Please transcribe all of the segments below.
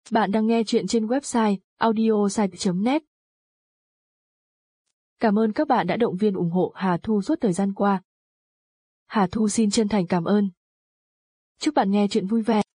Bạn đang nghe chuyện trên website audiosite.net. Cảm ơn các bạn đã động viên ủng hộ Hà Thu suốt thời gian qua. Hà Thu xin chân thành cảm ơn. Chúc bạn nghe chuyện vui vẻ.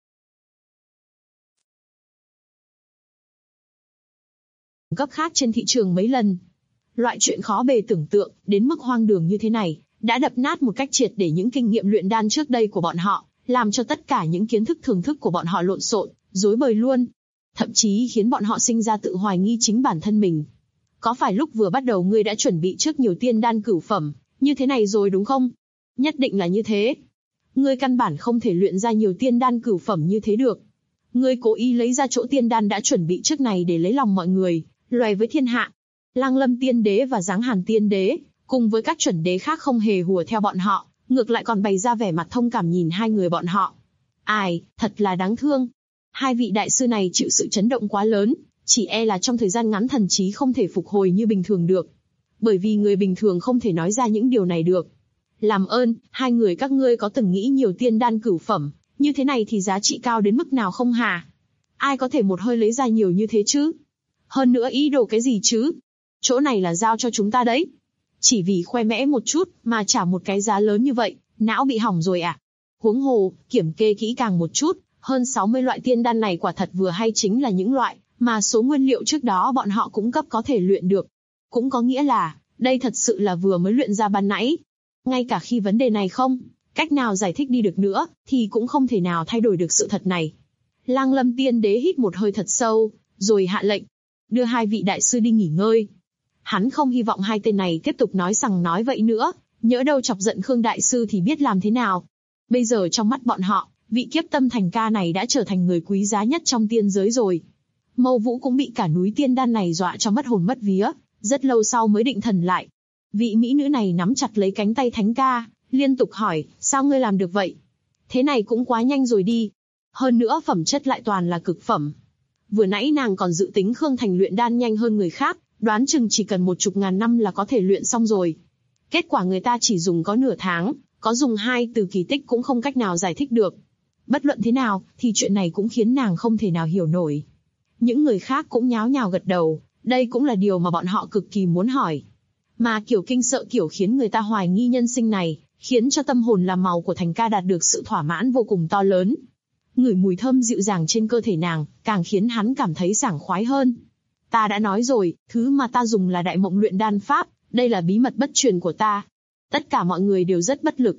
Cấp khác trên thị trường mấy lần. Loại chuyện khó bề tưởng tượng, đến mức hoang đường như thế này, đã đập nát một cách triệt để những kinh nghiệm luyện đan trước đây của bọn họ, làm cho tất cả những kiến thức thưởng thức của bọn họ lộn xộn, rối bời luôn. Thậm chí khiến bọn họ sinh ra tự hoài nghi chính bản thân mình. Có phải lúc vừa bắt đầu ngươi đã chuẩn bị trước nhiều tiên đan cửu phẩm, như thế này rồi đúng không? Nhất định là như thế. Ngươi căn bản không thể luyện ra nhiều tiên đan cửu phẩm như thế được. Ngươi cố ý lấy ra chỗ tiên đan đã chuẩn bị trước này để lấy lòng mọi người, loè với thiên hạ. Lang Lâm Tiên Đế và Giáng Hàn Tiên Đế, cùng với các chuẩn đế khác không hề hùa theo bọn họ, ngược lại còn bày ra vẻ mặt thông cảm nhìn hai người bọn họ. Ai, thật là đáng thương. Hai vị đại sư này chịu sự chấn động quá lớn, chỉ e là trong thời gian ngắn thần trí không thể phục hồi như bình thường được. Bởi vì người bình thường không thể nói ra những điều này được. Làm ơn, hai người các ngươi có từng nghĩ nhiều tiên đan cửu phẩm, như thế này thì giá trị cao đến mức nào không hả? Ai có thể một hơi lấy ra nhiều như thế chứ? Hơn nữa ý đồ cái gì chứ? Chỗ này là giao cho chúng ta đấy. Chỉ vì khoe mẽ một chút mà trả một cái giá lớn như vậy, não bị hỏng rồi à? Huống hồ, kiểm kê kỹ càng một chút, hơn 60 loại tiên đan này quả thật vừa hay chính là những loại mà số nguyên liệu trước đó bọn họ cung cấp có thể luyện được. Cũng có nghĩa là, đây thật sự là vừa mới luyện ra ban nãy. Ngay cả khi vấn đề này không cách nào giải thích đi được nữa, thì cũng không thể nào thay đổi được sự thật này. Lang Lâm Tiên Đế hít một hơi thật sâu, rồi hạ lệnh, đưa hai vị đại sư đi nghỉ ngơi. Hắn không hy vọng hai tên này tiếp tục nói sằng nói vậy nữa, nhỡ đâu chọc giận Khương đại sư thì biết làm thế nào. Bây giờ trong mắt bọn họ, vị Kiếp Tâm Thành Ca này đã trở thành người quý giá nhất trong tiên giới rồi. Mâu Vũ cũng bị cả núi tiên đan này dọa cho mất hồn mất vía, rất lâu sau mới định thần lại. Vị mỹ nữ này nắm chặt lấy cánh tay Thánh Ca, liên tục hỏi, sao ngươi làm được vậy? Thế này cũng quá nhanh rồi đi. Hơn nữa phẩm chất lại toàn là cực phẩm. Vừa nãy nàng còn dự tính Khương Thành luyện đan nhanh hơn người khác, đoán chừng chỉ cần 10.000 năm là có thể luyện xong rồi. Kết quả người ta chỉ dùng có nửa tháng, có dùng 2 từ kỳ tích cũng không cách nào giải thích được. Bất luận thế nào, thì chuyện này cũng khiến nàng không thể nào hiểu nổi. Những người khác cũng nháo nhào gật đầu, đây cũng là điều mà bọn họ cực kỳ muốn hỏi. Mà kiểu kinh sợ kiểu khiến người ta hoài nghi nhân sinh này, khiến cho tâm hồn làm màu của Thành Ca đạt được sự thỏa mãn vô cùng to lớn. Ngửi mùi thơm dịu dàng trên cơ thể nàng, càng khiến hắn cảm thấy sảng khoái hơn. Ta đã nói rồi, thứ mà ta dùng là Đại Mộng Luyện Đan Pháp, đây là bí mật bất truyền của ta. Tất cả mọi người đều rất bất lực.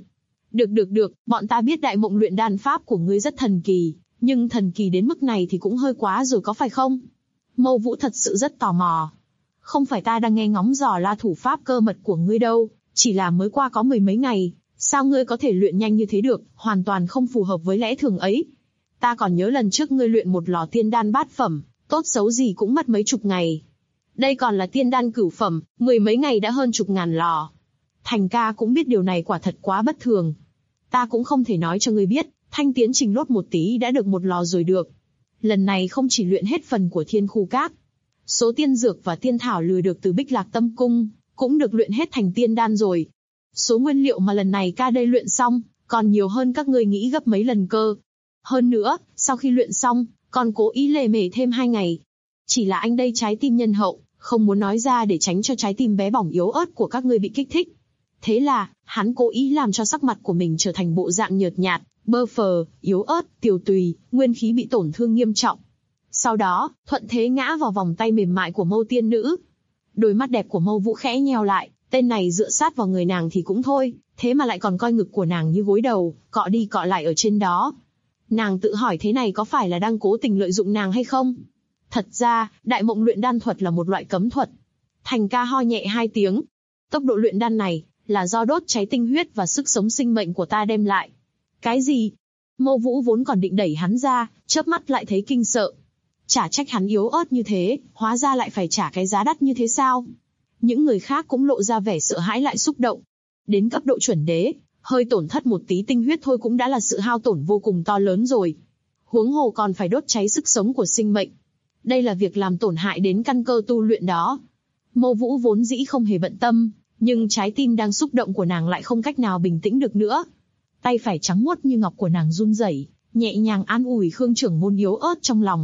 Được, bọn ta biết Đại Mộng Luyện Đan Pháp của ngươi rất thần kỳ, nhưng thần kỳ đến mức này thì cũng hơi quá rồi có phải không? Mâu Vũ thật sự rất tò mò. Không phải ta đang nghe ngóng dò la thủ pháp cơ mật của ngươi đâu, chỉ là mới qua có 10 mấy ngày, sao ngươi có thể luyện nhanh như thế được, hoàn toàn không phù hợp với lẽ thường ấy. Ta còn nhớ lần trước ngươi luyện một lò tiên đan bát phẩm, tốt xấu gì cũng mất mấy chục ngày. Đây còn là tiên đan cửu phẩm, 10 mấy ngày đã hơn chục ngàn lò. Thành Ca cũng biết điều này quả thật quá bất thường. Ta cũng không thể nói cho ngươi biết, thanh tiến trình lốt một tí đã được một lò rồi được. Lần này không chỉ luyện hết phần của Thiên Khu Các, số tiên dược và tiên thảo lừa được từ Bích Lạc Tâm Cung, cũng được luyện hết thành tiên đan rồi. Số nguyên liệu mà lần này ca đây luyện xong, còn nhiều hơn các ngươi nghĩ gấp mấy lần cơ. Hơn nữa, sau khi luyện xong, còn cố ý lề mề thêm 2 ngày. Chỉ là anh đây trái tim nhân hậu, không muốn nói ra để tránh cho trái tim bé bỏng yếu ớt của các ngươi bị kích thích. Thế là, hắn cố ý làm cho sắc mặt của mình trở thành bộ dạng nhợt nhạt, bơ phờ, yếu ớt, tiều tùy, nguyên khí bị tổn thương nghiêm trọng. Sau đó, thuận thế ngã vào vòng tay mềm mại của Mâu tiên nữ. Đôi mắt đẹp của Mâu Vũ khẽ nheo lại, tên này dựa sát vào người nàng thì cũng thôi, thế mà lại còn coi ngực của nàng như gối đầu, cọ đi cọ lại ở trên đó. Nàng tự hỏi thế này có phải là đang cố tình lợi dụng nàng hay không? Thật ra, Đại Mộng Luyện Đan thuật là một loại cấm thuật. Thành Ca ho nhẹ 2 tiếng. Tốc độ luyện đan này là do đốt cháy tinh huyết và sức sống sinh mệnh của ta đem lại. Cái gì? Mâu Vũ vốn còn định đẩy hắn ra, chớp mắt lại thấy kinh sợ. Chả trách hắn yếu ớt như thế, hóa ra lại phải trả cái giá đắt như thế sao? Những người khác cũng lộ ra vẻ sợ hãi lại xúc động. Đến cấp độ chuẩn đế, hơi tổn thất một tí tinh huyết thôi cũng đã là sự hao tổn vô cùng to lớn rồi. Huống hồ còn phải đốt cháy sức sống của sinh mệnh. Đây là việc làm tổn hại đến căn cơ tu luyện đó. Mâu Vũ vốn dĩ không hề bận tâm, nhưng trái tim đang xúc động của nàng lại không cách nào bình tĩnh được nữa. Tay phải trắng muốt như ngọc của nàng run rẩy, nhẹ nhàng an ủi Khương trưởng môn yếu ớt trong lòng.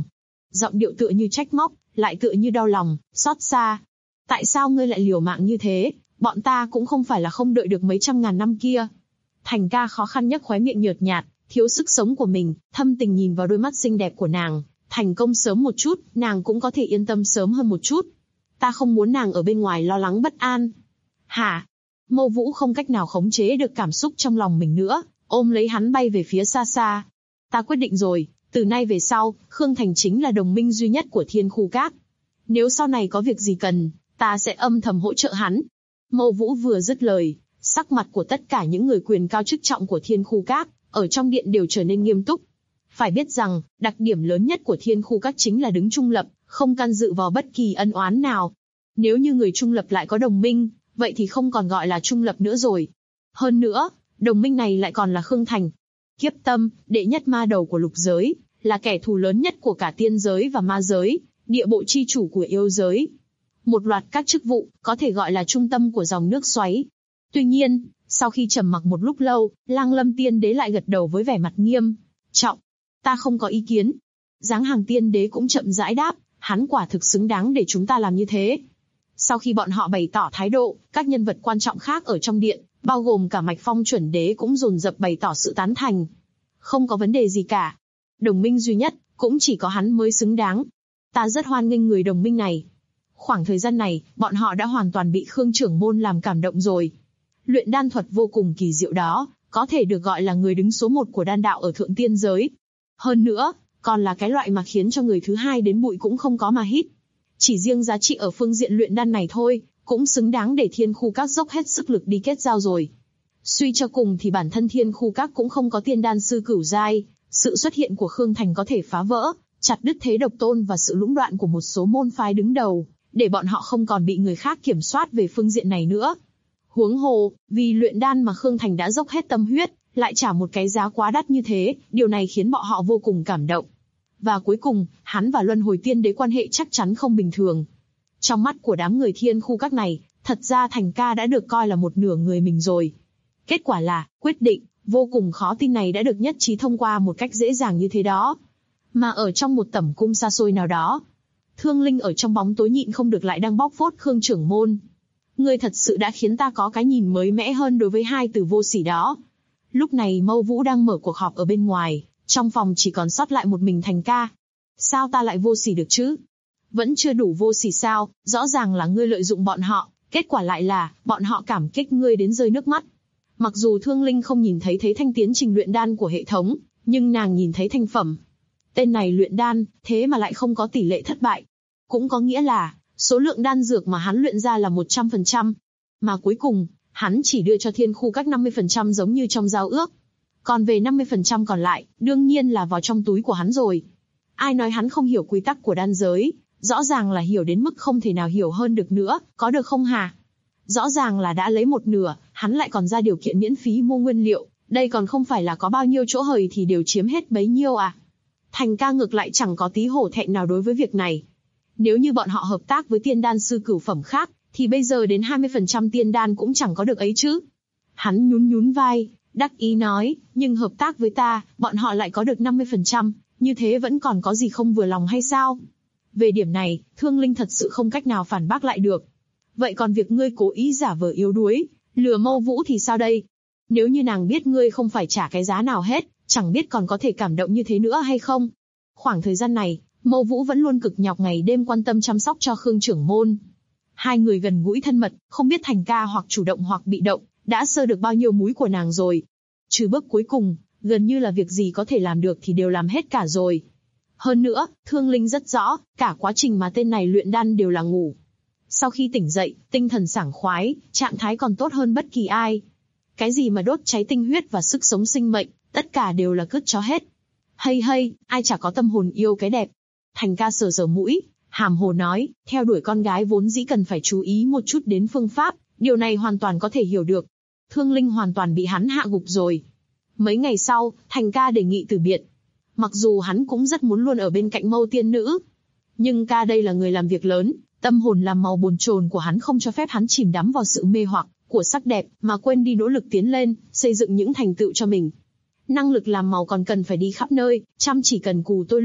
giọng điệu tựa như trách móc, lại tựa như đau lòng, xót xa. Tại sao ngươi lại liều mạng như thế, bọn ta cũng không phải là không đợi được mấy trăm ngàn năm kia. Thành ca khó khăn nhấc khóe miệng nhợt nhạt, thiếu sức sống của mình, thâm tình nhìn vào đôi mắt xinh đẹp của nàng. Thành công sớm một chút, nàng cũng có thể yên tâm sớm hơn một chút. Ta không muốn nàng ở bên ngoài lo lắng bất an. Hả? Mâu Vũ không cách nào khống chế được cảm xúc trong lòng mình nữa, ôm lấy hắn bay về phía xa xa. Ta quyết định rồi, từ nay về sau, Khương Thành chính là đồng minh duy nhất của Thiên Khu Các. Nếu sau này có việc gì cần, ta sẽ âm thầm hỗ trợ hắn. Mâu Vũ vừa dứt lời, sắc mặt của tất cả những người quyền cao chức trọng của Thiên Khu Các, ở trong điện đều trở nên nghiêm túc. Phải biết rằng, đặc điểm lớn nhất của Thiên Khu Các chính là đứng trung lập, không can dự vào bất kỳ ân oán nào. Nếu như người trung lập lại có đồng minh, vậy thì không còn gọi là trung lập nữa rồi. Hơn nữa, đồng minh này lại còn là Khương Thành. Kiếp Tâm, đệ nhất ma đầu của lục giới, là kẻ thù lớn nhất của cả tiên giới và ma giới, địa bộ chi chủ của yêu giới. Một loạt các chức vụ, có thể gọi là trung tâm của dòng nước xoáy. Tuy nhiên, sau khi trầm mặc một lúc lâu, Lang Lâm Tiên Đế lại gật đầu với vẻ mặt nghiêm trọng. Ta không có ý kiến. Giáng Hàng Tiên Đế cũng chậm rãi đáp, hắn quả thực xứng đáng để chúng ta làm như thế. Sau khi bọn họ bày tỏ thái độ, các nhân vật quan trọng khác ở trong điện, bao gồm cả Mạch Phong Chuẩn Đế cũng dồn dập bày tỏ sự tán thành. Không có vấn đề gì cả. Đồng minh duy nhất, cũng chỉ có hắn mới xứng đáng. Ta rất hoan nghênh người đồng minh này. Khoảng thời gian này, bọn họ đã hoàn toàn bị Khương trưởng môn làm cảm động rồi. Luyện đan thuật vô cùng kỳ diệu đó, có thể được gọi là người đứng số 1 của đan đạo ở thượng tiên giới. Hơn nữa, còn là cái loại mà khiến cho người thứ hai đến bụi cũng không có mà hít. Chỉ riêng giá trị ở phương diện luyện đan này thôi, cũng xứng đáng để Thiên Khu Các dốc hết sức lực đi kết giao rồi. Suy cho cùng thì bản thân Thiên Khu Các cũng không có tiên đan sư cửu giai, sự xuất hiện của Khương Thành có thể phá vỡ, chặt đứt thế độc tôn và sự lũng đoạn của một số môn phái đứng đầu, để bọn họ không còn bị người khác kiểm soát về phương diện này nữa. Huống hồ, vì luyện đan mà Khương Thành đã dốc hết tâm huyết, lại trả một cái giá quá đắt như thế, điều này khiến bọn họ vô cùng cảm động. Và cuối cùng, hắn và Luân Hồi Tiên Đế quan hệ chắc chắn không bình thường. Trong mắt của đám người Thiên Khu Các này, thật ra Thành ca đã được coi là một nửa người mình rồi. Kết quả là, quyết định vô cùng khó tin này đã được nhất trí thông qua một cách dễ dàng như thế đó. Mà ở trong một tẩm cung xa xôi nào đó, Thương Linh ở trong bóng tối nhịn không được lại đang bóc phốt Khương trưởng môn. Ngươi thật sự đã khiến ta có cái nhìn mới mẻ hơn đối với hai từ vô sỉ đó. Lúc này Mâu Vũ đang mở cuộc họp ở bên ngoài, trong phòng chỉ còn sót lại một mình Thành ca. Sao ta lại vô sỉ được chứ? Vẫn chưa đủ vô sỉ sao? Rõ ràng là ngươi lợi dụng bọn họ, kết quả lại là bọn họ cảm kích ngươi đến rơi nước mắt. Mặc dù Thương Linh không nhìn thấy thanh tiến trình luyện đan của hệ thống, nhưng nàng nhìn thấy thành phẩm. Tên này luyện đan, thế mà lại không có tỷ lệ thất bại. Cũng có nghĩa là, số lượng đan dược mà hắn luyện ra là 100%. Mà cuối cùng, hắn chỉ đưa cho Thiên Khu Các 50% giống như trong giao ước. Còn về 50% còn lại, đương nhiên là vào trong túi của hắn rồi. Ai nói hắn không hiểu quy tắc của đan giới, rõ ràng là hiểu đến mức không thể nào hiểu hơn được nữa, có được không hả? Rõ ràng là đã lấy một nửa, hắn lại còn ra điều kiện miễn phí mua nguyên liệu, đây còn không phải là có bao nhiêu chỗ hời thì đều chiếm hết bấy nhiêu à? Thành ca ngược lại chẳng có tí hổ thẹn nào đối với việc này. Nếu như bọn họ hợp tác với tiên đan sư cửu phẩm khác, thì bây giờ đến 20% tiên đan cũng chẳng có được ấy chứ. Hắn nhún vai, đắc ý nói, nhưng hợp tác với ta, bọn họ lại có được 50%, như thế vẫn còn có gì không vừa lòng hay sao? Về điểm này, Thương Linh thật sự không cách nào phản bác lại được. Vậy còn việc ngươi cố ý giả vờ yếu đuối, lừa Mâu Vũ thì sao đây? Nếu như nàng biết ngươi không phải trả cái giá nào hết, chẳng biết còn có thể cảm động như thế nữa hay không? Khoảng thời gian này, Mâu Vũ vẫn luôn cực nhọc ngày đêm quan tâm chăm sóc cho Khương trưởng môn. Hai người gần gũi thân mật, không biết Thành ca hoặc chủ động hoặc bị động, đã sơ được bao nhiêu múi của nàng rồi. Trừ bước cuối cùng, gần như là việc gì có thể làm được thì đều làm hết cả rồi. Hơn nữa, Thương Linh rất rõ, cả quá trình mà tên này luyện đan đều là ngủ. Sau khi tỉnh dậy, tinh thần sảng khoái, trạng thái còn tốt hơn bất kỳ ai. Cái gì mà đốt cháy tinh huyết và sức sống sinh mệnh, tất cả đều là cứt chó hết. Hay, ai chả có tâm hồn yêu cái đẹp. Thành ca sờ mũi, hàm hồ nói, theo đuổi con gái vốn dĩ cần phải chú ý một chút đến phương pháp, điều này hoàn toàn có thể hiểu được. Thương Linh hoàn toàn bị hắn hạ gục rồi. Mấy ngày sau, Thành ca đề nghị từ biệt. Mặc dù hắn cũng rất muốn luôn ở bên cạnh Mâu tiên nữ, nhưng ca đây là người làm việc lớn, tâm hồn làm màu bồn chồn của hắn không cho phép hắn chìm đắm vào sự mê hoặc của sắc đẹp, mà quên đi nỗ lực tiến lên, xây dựng những thành tựu cho mình. Năng lực làm màu còn cần phải đi khắp nơi, chăm chỉ cần cù tôi luyện,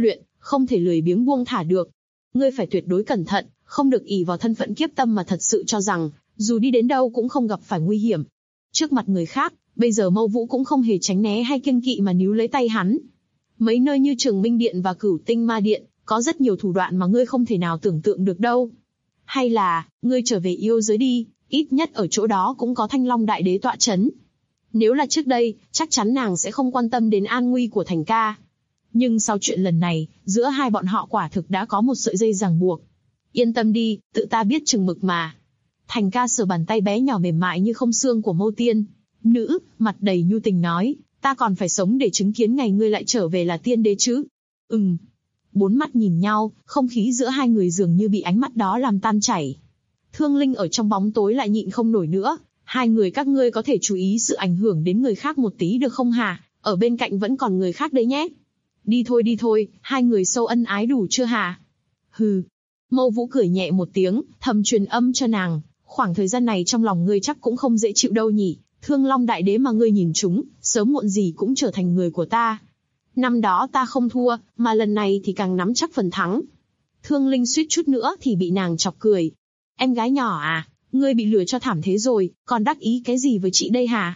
không thể lười biếng buông thả được. Ngươi phải tuyệt đối cẩn thận, không được ỷ vào thân phận kiếp tâm mà thật sự cho rằng, dù đi đến đâu cũng không gặp phải nguy hiểm. Trước mặt người khác, bây giờ Mâu Vũ cũng không hề tránh né hay kiêng kỵ mà níu lấy tay hắn. Mấy nơi như Trường Minh Điện và Cửu Tinh Ma Điện, có rất nhiều thủ đoạn mà ngươi không thể nào tưởng tượng được đâu. Hay là, ngươi trở về yêu giới đi, ít nhất ở chỗ đó cũng có Thanh Long Đại Đế tọa chấn. Nếu là trước đây, chắc chắn nàng sẽ không quan tâm đến an nguy của Thành ca. Nhưng sau chuyện lần này, giữa hai bọn họ quả thực đã có một sợi dây ràng buộc. Yên tâm đi, tự ta biết chừng mực mà. Thành ca sờ bàn tay bé nhỏ mềm mại như không xương của Mâu Tiên Nữ, mặt đầy nhu tình nói, ta còn phải sống để chứng kiến ngày ngươi lại trở về là tiên đế chứ. Bốn mắt nhìn nhau, không khí giữa hai người dường như bị ánh mắt đó làm tan chảy. Thương Linh ở trong bóng tối lại nhịn không nổi nữa, hai người các ngươi có thể chú ý sự ảnh hưởng đến người khác một tí được không hả, ở bên cạnh vẫn còn người khác đấy nhé. Đi thôi, hai người sâu ân ái đủ chưa hả? Hừ. Mâu Vũ cười nhẹ một tiếng, thầm truyền âm cho nàng, khoảng thời gian này trong lòng ngươi chắc cũng không dễ chịu đâu nhỉ, Thương Long Đại Đế mà ngươi nhìn chúng, sớm muộn gì cũng trở thành người của ta. Năm đó ta không thua, mà lần này thì càng nắm chắc phần thắng. Thương Linh suýt chút nữa thì bị nàng chọc cười. Em gái nhỏ à, ngươi bị lừa cho thảm thế rồi, còn đắc ý cái gì với chị đây hả?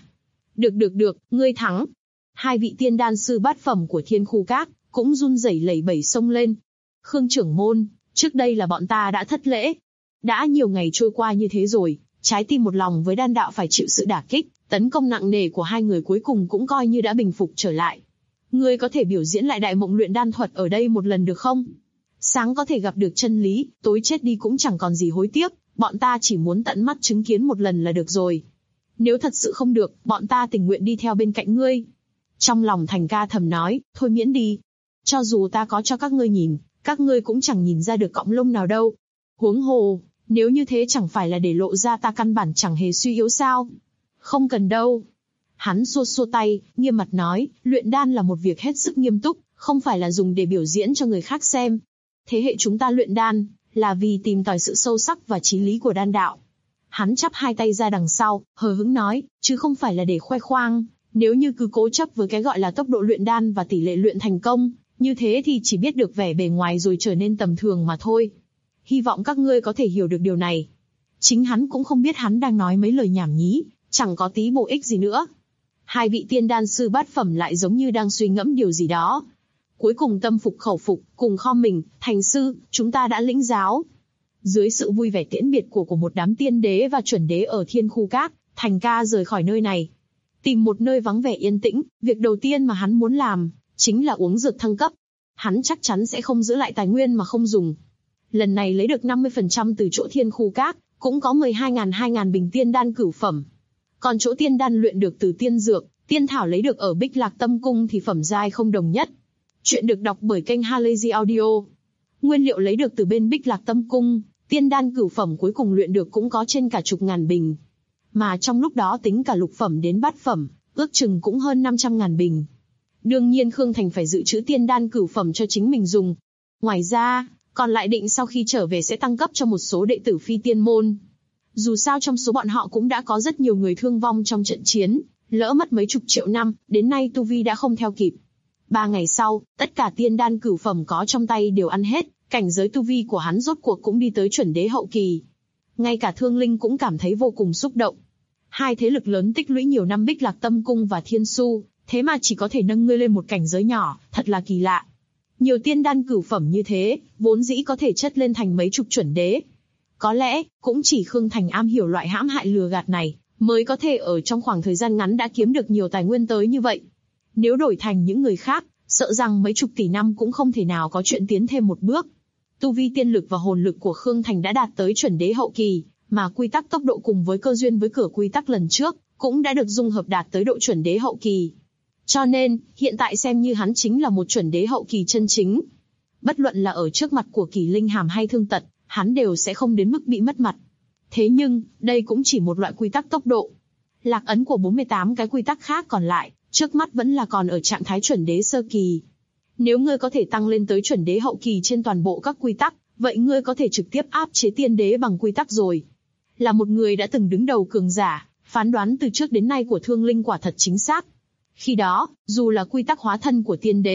Được, ngươi thắng. Hai vị tiên đan sư bát phẩm của Thiên Khu Các cũng run rẩy lẩy bẩy xông lên. Khương trưởng môn, trước đây là bọn ta đã thất lễ. Đã nhiều ngày trôi qua như thế rồi, trái tim một lòng với đan đạo phải chịu sự đả kích, tấn công nặng nề của hai người cuối cùng cũng coi như đã bình phục trở lại. Ngươi có thể biểu diễn lại đại mộng luyện đan thuật ở đây một lần được không? Sáng có thể gặp được chân lý, tối chết đi cũng chẳng còn gì hối tiếc, bọn ta chỉ muốn tận mắt chứng kiến một lần là được rồi. Nếu thật sự không được, bọn ta tình nguyện đi theo bên cạnh ngươi. Trong lòng Thành ca thầm nói, thôi miễn đi. Cho dù ta có cho các ngươi nhìn, các ngươi cũng chẳng nhìn ra được cọng lông nào đâu. Huống hồ, nếu như thế chẳng phải là để lộ ra ta căn bản chẳng hề suy yếu sao? Không cần đâu. Hắn xua tay, nghiêm mặt nói, luyện đan là một việc hết sức nghiêm túc, không phải là dùng để biểu diễn cho người khác xem. Thế hệ chúng ta luyện đan, là vì tìm tòi sự sâu sắc và chí lý của đan đạo. Hắn chắp hai tay ra đằng sau, hờ hững nói, chứ không phải là để khoe khoang. Nếu như cứ cố chấp với cái gọi là tốc độ luyện đan và tỷ lệ luyện thành công, như thế thì chỉ biết được vẻ bề ngoài rồi trở nên tầm thường mà thôi. Hy vọng các ngươi có thể hiểu được điều này. Chính hắn cũng không biết hắn đang nói mấy lời nhảm nhí, chẳng có tí bổ ích gì nữa. Hai vị tiên đan sư bát phẩm lại giống như đang suy ngẫm điều gì đó. Cuối cùng tâm phục khẩu phục, cùng khom mình, thành sư, chúng ta đã lĩnh giáo. Dưới sự vui vẻ tiễn biệt của một đám tiên đế và chuẩn đế ở Thiên Khu Các, Thành ca rời khỏi nơi này. Tìm một nơi vắng vẻ yên tĩnh, việc đầu tiên mà hắn muốn làm, chính là uống dược thăng cấp. Hắn chắc chắn sẽ không giữ lại tài nguyên mà không dùng. Lần này lấy được 50% từ chỗ Thiên Khu Các, cũng có 12.000 bình tiên đan cửu phẩm. Còn chỗ tiên đan luyện được từ tiên dược, tiên thảo lấy được ở Bích Lạc Tâm Cung thì phẩm giai không đồng nhất. Chuyện được đọc bởi kênh Halazy Audio. Nguyên liệu lấy được từ bên Bích Lạc Tâm Cung, tiên đan cửu phẩm cuối cùng luyện được cũng có trên cả chục ngàn bình. Mà trong lúc đó tính cả lục phẩm đến bát phẩm, ước chừng cũng hơn 500.000 bình. Đương nhiên Khương Thành phải dự trữ tiên đan cửu phẩm cho chính mình dùng. Ngoài ra, còn lại định sau khi trở về sẽ tăng cấp cho một số đệ tử phi tiên môn. Dù sao trong số bọn họ cũng đã có rất nhiều người thương vong trong trận chiến, lỡ mất mấy chục triệu năm, đến nay tu vi đã không theo kịp. 3 ngày sau, tất cả tiên đan cửu phẩm có trong tay đều ăn hết, cảnh giới tu vi của hắn rốt cuộc cũng đi tới chuẩn đế hậu kỳ. Ngay cả Thương Linh cũng cảm thấy vô cùng xúc động. Hai thế lực lớn tích lũy nhiều năm Bích Lạc Tâm Cung và Thiên Su, thế mà chỉ có thể nâng ngươi lên một cảnh giới nhỏ, thật là kỳ lạ. Nhiều tiên đan cửu phẩm như thế, vốn dĩ có thể chất lên thành mấy chục chuẩn đế. Có lẽ, cũng chỉ Khương Thành am hiểu loại hãm hại lừa gạt này, mới có thể ở trong khoảng thời gian ngắn đã kiếm được nhiều tài nguyên tới như vậy. Nếu đổi thành những người khác, sợ rằng mấy chục tỷ năm cũng không thể nào có chuyện tiến thêm một bước. Tu vi tiên lực và hồn lực của Khương Thành đã đạt tới chuẩn đế hậu kỳ, mà quy tắc tốc độ cùng với cơ duyên với cửa quy tắc lần trước, cũng đã được dung hợp đạt tới độ chuẩn đế hậu kỳ. Cho nên, hiện tại xem như hắn chính là một chuẩn đế hậu kỳ chân chính. Bất luận là ở trước mặt của Kỳ Linh Hàm hay Thương Tật, hắn đều sẽ không đến mức bị mất mặt. Thế nhưng, đây cũng chỉ một loại quy tắc tốc độ. Lạc ấn của 48 cái quy tắc khác còn lại, trước mắt vẫn là còn ở trạng thái chuẩn đế sơ kỳ. Nếu ngươi có thể tăng lên tới chuẩn đế hậu kỳ trên toàn bộ các quy tắc, vậy ngươi có thể trực tiếp áp chế tiên đế bằng quy tắc rồi. Là một người đã từng đứng đầu cường giả, phán đoán từ trước đến nay của Thương Linh quả thật chính xác. Khi đó, dù là quy tắc hóa thân của tiên đế,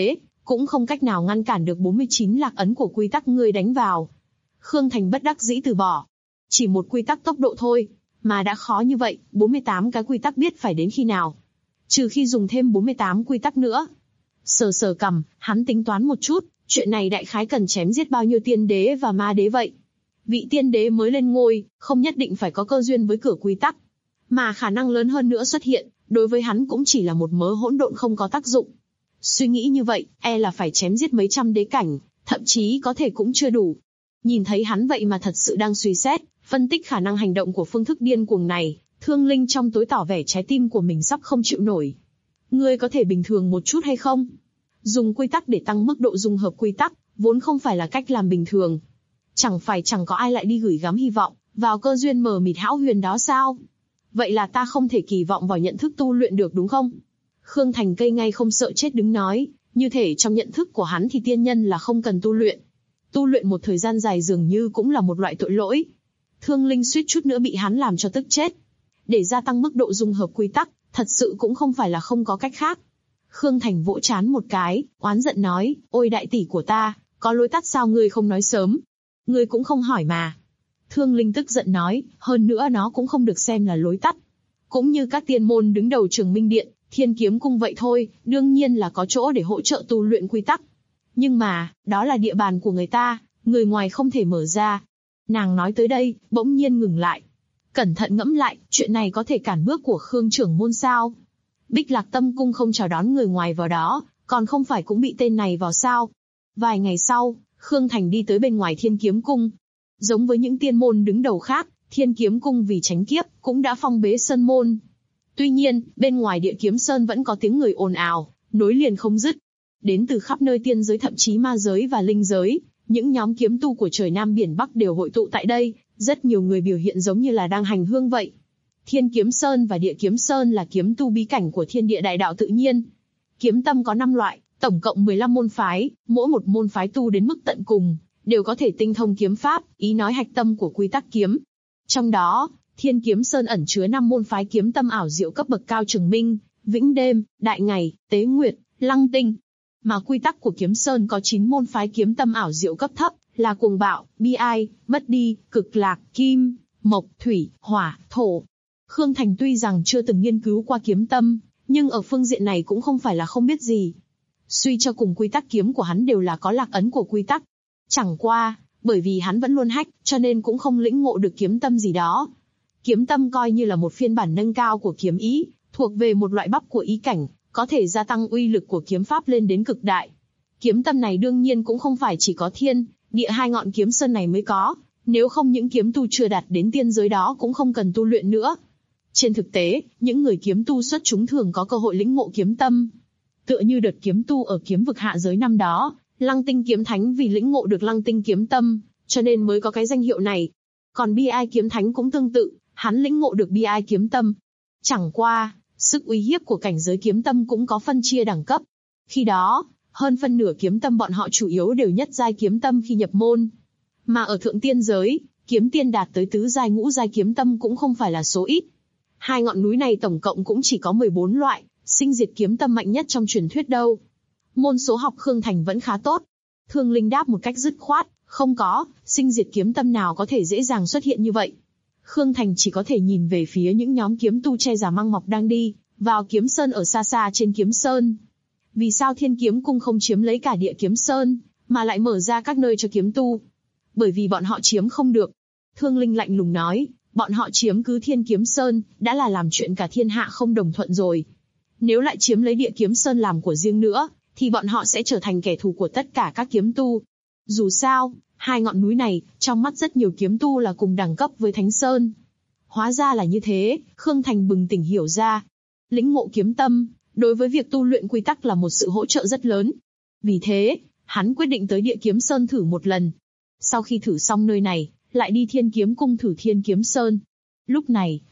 cũng không cách nào ngăn cản được 49 lạc ấn của quy tắc ngươi đánh vào. Khương Thành bất đắc dĩ từ bỏ. Chỉ một quy tắc tốc độ thôi, mà đã khó như vậy, 48 cái quy tắc biết phải đến khi nào. Trừ khi dùng thêm 48 quy tắc nữa. Sờ sờ cằm, hắn tính toán một chút, chuyện này đại khái cần chém giết bao nhiêu tiên đế và ma đế vậy. Vị tiên đế mới lên ngôi, không nhất định phải có cơ duyên với cửa quy tắc. Mà khả năng lớn hơn nữa xuất hiện, đối với hắn cũng chỉ là một mớ hỗn độn không có tác dụng. Suy nghĩ như vậy, là phải chém giết mấy trăm đế cảnh, thậm chí có thể cũng chưa đủ. Nhìn thấy hắn vậy mà thật sự đang suy xét, phân tích khả năng hành động của phương thức điên cuồng này, Thương Linh trong tối tỏ vẻ trái tim của mình sắp không chịu nổi. Ngươi có thể bình thường một chút hay không? Dùng quy tắc để tăng mức độ dung hợp quy tắc, vốn không phải là cách làm bình thường. Chẳng phải chẳng có ai lại đi gửi gắm hy vọng vào cơ duyên mờ mịt hão huyền đó sao? Vậy là ta không thể kỳ vọng vào nhận thức tu luyện được đúng không? Khương Thành cây ngay không sợ chết đứng nói, như thể trong nhận thức của hắn thì tiên nhân là không cần tu luyện. Tu luyện một thời gian dài dường như cũng là một loại tội lỗi. Thương Linh suýt chút nữa bị hắn làm cho tức chết. Để gia tăng mức độ dung hợp quy tắc, thật sự cũng không phải là không có cách khác. Khương Thành vỗ trán một cái, oán giận nói, ôi đại tỷ của ta, có lối tắt sao ngươi không nói sớm? Ngươi cũng không hỏi mà. Thương Linh tức giận nói, hơn nữa nó cũng không được xem là lối tắt. Cũng như các tiên môn đứng đầu Trường Minh Điện, Thiên Kiếm Cung vậy thôi, đương nhiên là có chỗ để hỗ trợ tu luyện quy tắc. Nhưng mà, đó là địa bàn của người ta, người ngoài không thể mở ra. Nàng nói tới đây, bỗng nhiên ngừng lại. Cẩn thận ngẫm lại, chuyện này có thể cản bước của Khương trưởng môn sao? Bích Lạc Tâm Cung không chào đón người ngoài vào đó, còn không phải cũng bị tên này vào sao? Vài ngày sau, Khương Thành đi tới bên ngoài Thiên Kiếm Cung. Giống với những tiên môn đứng đầu khác, Thiên Kiếm Cung vì tránh kiếp, cũng đã phong bế sơn môn. Tuy nhiên, bên ngoài Địa Kiếm Sơn vẫn có tiếng người ồn ào, nối liền không dứt. Đến từ khắp nơi tiên giới thậm chí ma giới và linh giới, những nhóm kiếm tu của trời Nam Biển Bắc đều hội tụ tại đây, rất nhiều người biểu hiện giống như là đang hành hương vậy. Thiên Kiếm Sơn và Địa Kiếm Sơn là kiếm tu bí cảnh của thiên địa đại đạo tự nhiên. Kiếm tâm có 5 loại, tổng cộng 15 môn phái, mỗi một môn phái tu đến mức tận cùng, đều có thể tinh thông kiếm pháp, ý nói hạch tâm của quy tắc kiếm. Trong đó, Thiên Kiếm Sơn ẩn chứa 5 môn phái kiếm tâm ảo diệu cấp bậc cao Trường Minh, Vĩnh Đêm, Đại Ngày, Tế Nguyệt, Lăng Tinh. Mà quy tắc của Kiếm Sơn có 9 môn phái kiếm tâm ảo diệu cấp thấp, là Cuồng Bạo, Bi Ai, Mất Đi, Cực Lạc, Kim, Mộc, Thủy, Hỏa, Thổ. Khương Thành tuy rằng chưa từng nghiên cứu qua kiếm tâm, nhưng ở phương diện này cũng không phải là không biết gì. Suy cho cùng quy tắc kiếm của hắn đều là có lạc ấn của quy tắc. Chẳng qua, bởi vì hắn vẫn luôn hách, cho nên cũng không lĩnh ngộ được kiếm tâm gì đó. Kiếm tâm coi như là một phiên bản nâng cao của kiếm ý, thuộc về một loại bắp của ý cảnh, có thể gia tăng uy lực của kiếm pháp lên đến cực đại. Kiếm tâm này đương nhiên cũng không phải chỉ có thiên, địa hai ngọn kiếm sơn này mới có, nếu không những kiếm tu chưa đạt đến tiên giới đó cũng không cần tu luyện nữa. Trên thực tế, những người kiếm tu xuất chúng thường có cơ hội lĩnh ngộ kiếm tâm. Tựa như đợt kiếm tu ở kiếm vực hạ giới năm đó, Lăng Tinh kiếm thánh vì lĩnh ngộ được Lăng Tinh kiếm tâm, cho nên mới có cái danh hiệu này. Còn Bi Ai kiếm thánh cũng tương tự, hắn lĩnh ngộ được Bi Ai kiếm tâm. Chẳng qua, sức uy hiếp của cảnh giới kiếm tâm cũng có phân chia đẳng cấp. Khi đó, hơn phân nửa kiếm tâm bọn họ chủ yếu đều nhất giai kiếm tâm khi nhập môn. Mà ở thượng tiên giới, kiếm tiên đạt tới tứ giai ngũ giai kiếm tâm cũng không phải là số ít. Hai ngọn núi này tổng cộng cũng chỉ có 14 loại, sinh diệt kiếm tâm mạnh nhất trong truyền thuyết đâu. Môn số học Khương Thành vẫn khá tốt. Thương Linh đáp một cách dứt khoát, không có, sinh diệt kiếm tâm nào có thể dễ dàng xuất hiện như vậy. Khương Thành chỉ có thể nhìn về phía những nhóm kiếm tu che giả măng mọc đang đi vào kiếm sơn ở xa xa trên kiếm sơn. Vì sao Thiên Kiếm Cung không chiếm lấy cả Địa Kiếm Sơn, mà lại mở ra các nơi cho kiếm tu? Bởi vì bọn họ chiếm không được. Thương Linh lạnh lùng nói, bọn họ chiếm cứ Thiên Kiếm Sơn, đã là làm chuyện cả thiên hạ không đồng thuận rồi. Nếu lại chiếm lấy Địa Kiếm Sơn làm của riêng nữa, thì bọn họ sẽ trở thành kẻ thù của tất cả các kiếm tu. Dù sao, hai ngọn núi này, trong mắt rất nhiều kiếm tu là cùng đẳng cấp với Thánh Sơn. Hóa ra là như thế, Khương Thành bừng tỉnh hiểu ra. Lĩnh ngộ kiếm tâm, đối với việc tu luyện quy tắc là một sự hỗ trợ rất lớn. Vì thế, hắn quyết định tới Địa Kiếm Sơn thử một lần. Sau khi thử xong nơi này, lại đi Thiên Kiếm Cung thử Thiên Kiếm Sơn. Lúc này,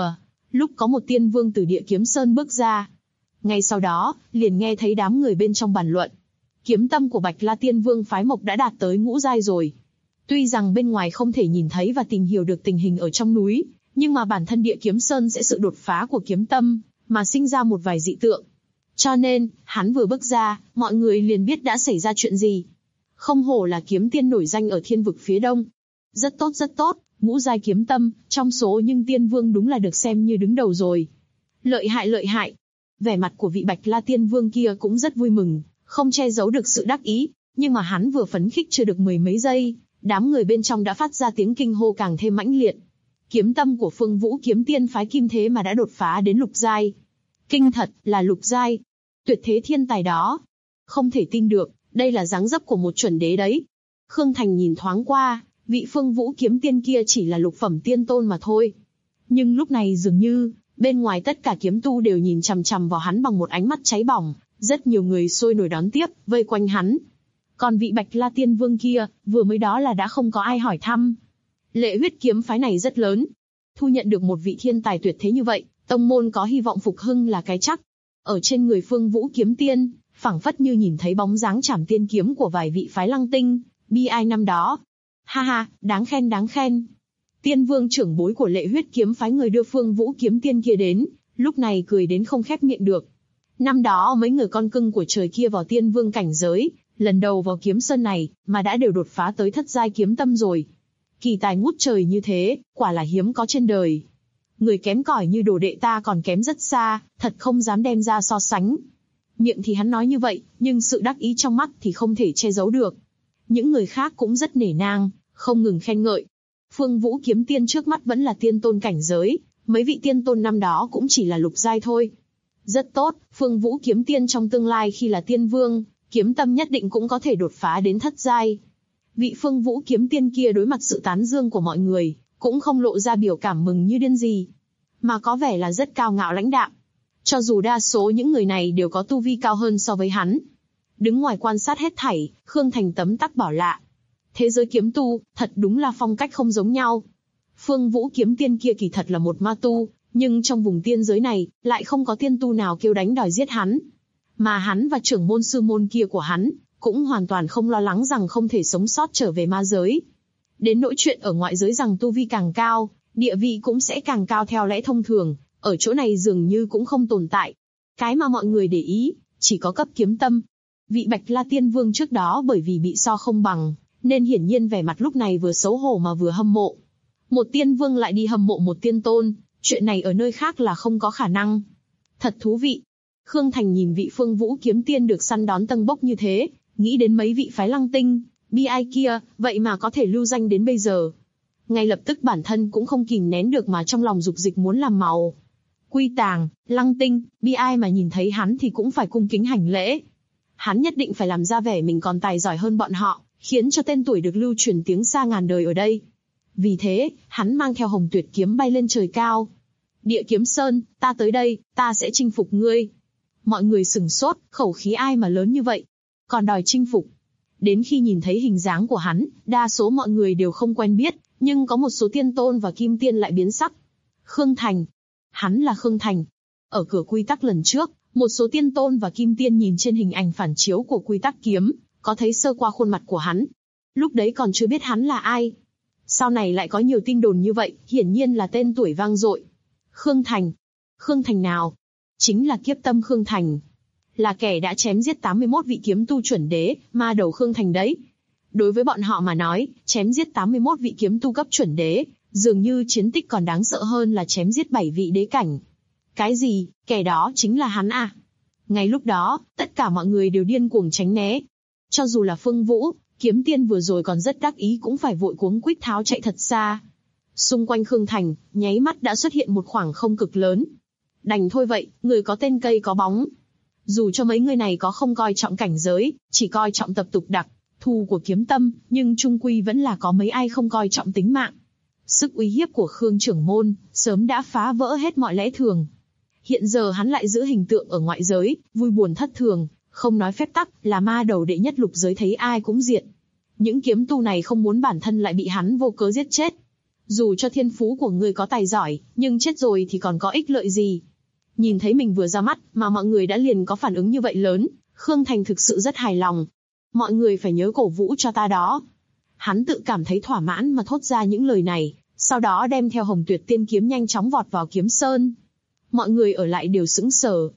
lúc có một tiên vương từ Địa Kiếm Sơn bước ra. Ngay sau đó, liền nghe thấy đám người bên trong bàn luận. Kiếm tâm của Bạch La Tiên Vương phái Mộc đã đạt tới ngũ giai rồi. Tuy rằng bên ngoài không thể nhìn thấy và tìm hiểu được tình hình ở trong núi, nhưng mà bản thân Địa Kiếm Sơn sẽ sự đột phá của kiếm tâm, mà sinh ra một vài dị tượng. Cho nên, hắn vừa bước ra, mọi người liền biết đã xảy ra chuyện gì. Không hổ là kiếm tiên nổi danh ở thiên vực phía đông. Rất tốt rất tốt, ngũ giai kiếm tâm, trong số những tiên vương đúng là được xem như đứng đầu rồi. Lợi hại lợi hại. Vẻ mặt của vị Bạch La Tiên Vương kia cũng rất vui mừng, không che giấu được sự đắc ý, nhưng mà hắn vừa phấn khích chưa được mười mấy giây, đám người bên trong đã phát ra tiếng kinh hô càng thêm mãnh liệt. Kiếm tâm của Phương Vũ kiếm tiên phái Kim thế mà đã đột phá đến lục giai. Kinh thật, là lục giai. Tuyệt thế thiên tài đó. Không thể tin được, đây là dáng dấp của một chuẩn đế đấy. Khương Thành nhìn thoáng qua, vị Phương Vũ kiếm tiên kia chỉ là lục phẩm tiên tôn mà thôi. Nhưng lúc này dường như, bên ngoài tất cả kiếm tu đều nhìn chằm chằm vào hắn bằng một ánh mắt cháy bỏng, rất nhiều người sôi nổi đón tiếp, vây quanh hắn. Còn vị Bạch La Tiên Vương kia, vừa mới đó là đã không có ai hỏi thăm. Lệ Huyết kiếm phái này rất lớn. Thu nhận được một vị thiên tài tuyệt thế như vậy, tông môn có hy vọng phục hưng là cái chắc. Ở trên người Phương Vũ kiếm tiên, phảng phất như nhìn thấy bóng dáng trảm tiên kiếm của vài vị phái Lăng Tinh, bi ai năm đó. Ha ha, đáng khen đáng khen. Tiên Vương trưởng bối của Lệ Huyết kiếm phái người đưa Phương Vũ kiếm tiên kia đến, lúc này cười đến không khép miệng được. Năm đó mấy người con cưng của trời kia vào Tiên Vương cảnh giới, lần đầu vào kiếm sơn này, mà đã đều đột phá tới thất giai kiếm tâm rồi. Kỳ tài ngút trời như thế, quả là hiếm có trên đời. Người kém cỏi như đồ đệ ta còn kém rất xa, thật không dám đem ra so sánh. Miệng thì hắn nói như vậy, nhưng sự đắc ý trong mắt thì không thể che giấu được. Những người khác cũng rất nể nang, không ngừng khen ngợi. Phương Vũ kiếm tiên trước mắt vẫn là tiên tôn cảnh giới, mấy vị tiên tôn năm đó cũng chỉ là lục giai thôi. Rất tốt, Phương Vũ kiếm tiên trong tương lai khi là tiên vương, kiếm tâm nhất định cũng có thể đột phá đến thất giai. Vị Phương Vũ kiếm tiên kia đối mặt sự tán dương của mọi người, cũng không lộ ra biểu cảm mừng như điên gì, mà có vẻ là rất cao ngạo lãnh đạm. Cho dù đa số những người này đều có tu vi cao hơn so với hắn. Đứng ngoài quan sát hết thảy, Khương Thành tấm tắc bảo lạ. Thế giới kiếm tu, thật đúng là phong cách không giống nhau. Phương Vũ kiếm tiên kia kỳ thật là một ma tu, nhưng trong vùng tiên giới này, lại không có tiên tu nào kêu đánh đòi giết hắn. Mà hắn và trưởng môn sư môn kia của hắn, cũng hoàn toàn không lo lắng rằng không thể sống sót trở về ma giới. Đến nỗi chuyện ở ngoại giới rằng tu vi càng cao, địa vị cũng sẽ càng cao theo lẽ thông thường, ở chỗ này dường như cũng không tồn tại. Cái mà mọi người để ý, chỉ có cấp kiếm tâm. Vị Bạch La Tiên Vương trước đó bởi vì bị so không bằng, nên hiển nhiên vẻ mặt lúc này vừa xấu hổ mà vừa hâm mộ. Một tiên vương lại đi hâm mộ một tiên tôn, chuyện này ở nơi khác là không có khả năng. Thật thú vị. Khương Thành nhìn vị Phương Vũ kiếm tiên được săn đón tâng bốc như thế, nghĩ đến mấy vị phái Lăng Tinh, bi ai kia, vậy mà có thể lưu danh đến bây giờ. Ngay lập tức bản thân cũng không kìm nén được mà trong lòng dục dịch muốn làm màu. Quy Tàng, Lăng Tinh, bi ai mà nhìn thấy hắn thì cũng phải cung kính hành lễ. Hắn nhất định phải làm ra vẻ mình còn tài giỏi hơn bọn họ, khiến cho tên tuổi được lưu truyền tiếng xa ngàn đời ở đây. Vì thế, hắn mang theo Hồng Tuyệt kiếm bay lên trời cao. Địa Kiếm Sơn, ta tới đây, ta sẽ chinh phục ngươi. Mọi người sửng sốt, khẩu khí ai mà lớn như vậy, còn đòi chinh phục. Đến khi nhìn thấy hình dáng của hắn, đa số mọi người đều không quen biết, nhưng có một số tiên tôn và kim tiên lại biến sắc. Khương Thành. Hắn là Khương Thành. Ở cửa quy tắc lần trước, một số tiên tôn và kim tiên nhìn trên hình ảnh phản chiếu của quy tắc kiếm, có thấy sơ qua khuôn mặt của hắn. Lúc đấy còn chưa biết hắn là ai. Sau này lại có nhiều tin đồn như vậy, hiển nhiên là tên tuổi vang dội. Khương Thành. Khương Thành nào? Chính là kiếp tâm Khương Thành. Là kẻ đã chém giết 81 vị kiếm tu chuẩn đế, ma đầu Khương Thành đấy. Đối với bọn họ mà nói, chém giết 81 vị kiếm tu cấp chuẩn đế, dường như chiến tích còn đáng sợ hơn là chém giết 7 vị đế cảnh. Cái gì, kẻ đó chính là hắn à? Ngay lúc đó, tất cả mọi người đều điên cuồng tránh né. Cho dù là Phương Vũ, kiếm tiên vừa rồi còn rất đắc ý cũng phải vội cuống quýt tháo chạy thật xa. Xung quanh Khương Thành, nháy mắt đã xuất hiện một khoảng không cực lớn. Đành thôi vậy, người có tên cây có bóng. Dù cho mấy người này có không coi trọng cảnh giới, chỉ coi trọng tập tục đặc thù của kiếm tâm, nhưng chung quy vẫn là có mấy ai không coi trọng tính mạng. Sức uy hiếp của Khương trưởng môn, sớm đã phá vỡ hết mọi lẽ thường. Hiện giờ hắn lại giữ hình tượng ở ngoại giới, vui buồn thất thường, không nói phép tắc, là ma đầu đệ nhất lục giới thấy ai cũng diệt. Những kiếm tu này không muốn bản thân lại bị hắn vô cớ giết chết. Dù cho thiên phú của người có tài giỏi, nhưng chết rồi thì còn có ích lợi gì. Nhìn thấy mình vừa ra mắt, mà mọi người đã liền có phản ứng như vậy lớn, Khương Thành thực sự rất hài lòng. Mọi người phải nhớ cổ vũ cho ta đó. Hắn tự cảm thấy thỏa mãn mà thốt ra những lời này, sau đó đem theo Hồng Tuyệt tiên kiếm nhanh chóng vọt vào kiếm sơn. Mọi người ở lại đều sững sờ.